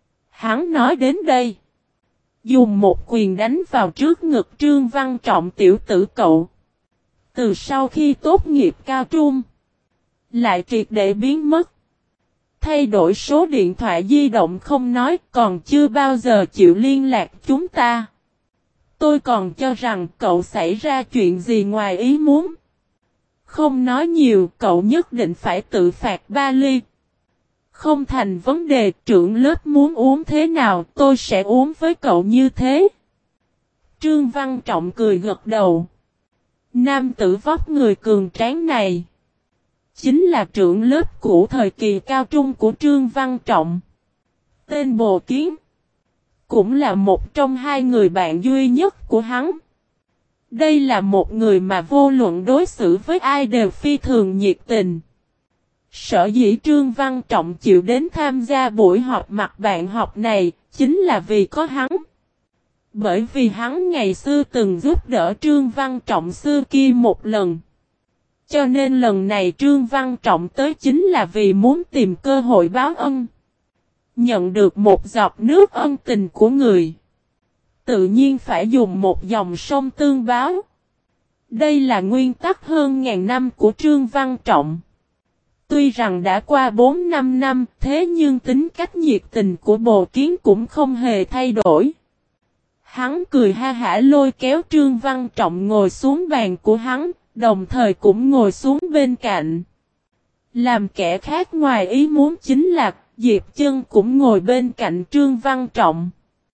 Hắn nói đến đây. Dùng một quyền đánh vào trước ngực Trương Văn Trọng tiểu tử cậu. Từ sau khi tốt nghiệp cao trung. Lại triệt để biến mất. Thay đổi số điện thoại di động không nói còn chưa bao giờ chịu liên lạc chúng ta. Tôi còn cho rằng cậu xảy ra chuyện gì ngoài ý muốn. Không nói nhiều cậu nhất định phải tự phạt ba ly. Không thành vấn đề trưởng lớp muốn uống thế nào tôi sẽ uống với cậu như thế. Trương Văn Trọng cười gật đầu. Nam tử vóc người cường tráng này. Chính là trưởng lớp cũ thời kỳ cao trung của Trương Văn Trọng. Tên Bồ Kiến. Cũng là một trong hai người bạn duy nhất của hắn. Đây là một người mà vô luận đối xử với ai đều phi thường nhiệt tình. Sở dĩ Trương Văn Trọng chịu đến tham gia buổi họp mặt bạn học này, chính là vì có hắn. Bởi vì hắn ngày xưa từng giúp đỡ Trương Văn Trọng xưa kia một lần. Cho nên lần này Trương Văn Trọng tới chính là vì muốn tìm cơ hội báo ân. Nhận được một giọt nước ân tình của người. Tự nhiên phải dùng một dòng sông tương báo. Đây là nguyên tắc hơn ngàn năm của Trương Văn Trọng. Tuy rằng đã qua bốn năm năm, thế nhưng tính cách nhiệt tình của Bồ Kiến cũng không hề thay đổi. Hắn cười ha hả lôi kéo Trương Văn Trọng ngồi xuống bàn của hắn, đồng thời cũng ngồi xuống bên cạnh. Làm kẻ khác ngoài ý muốn chính là, Diệp Chân cũng ngồi bên cạnh Trương Văn Trọng.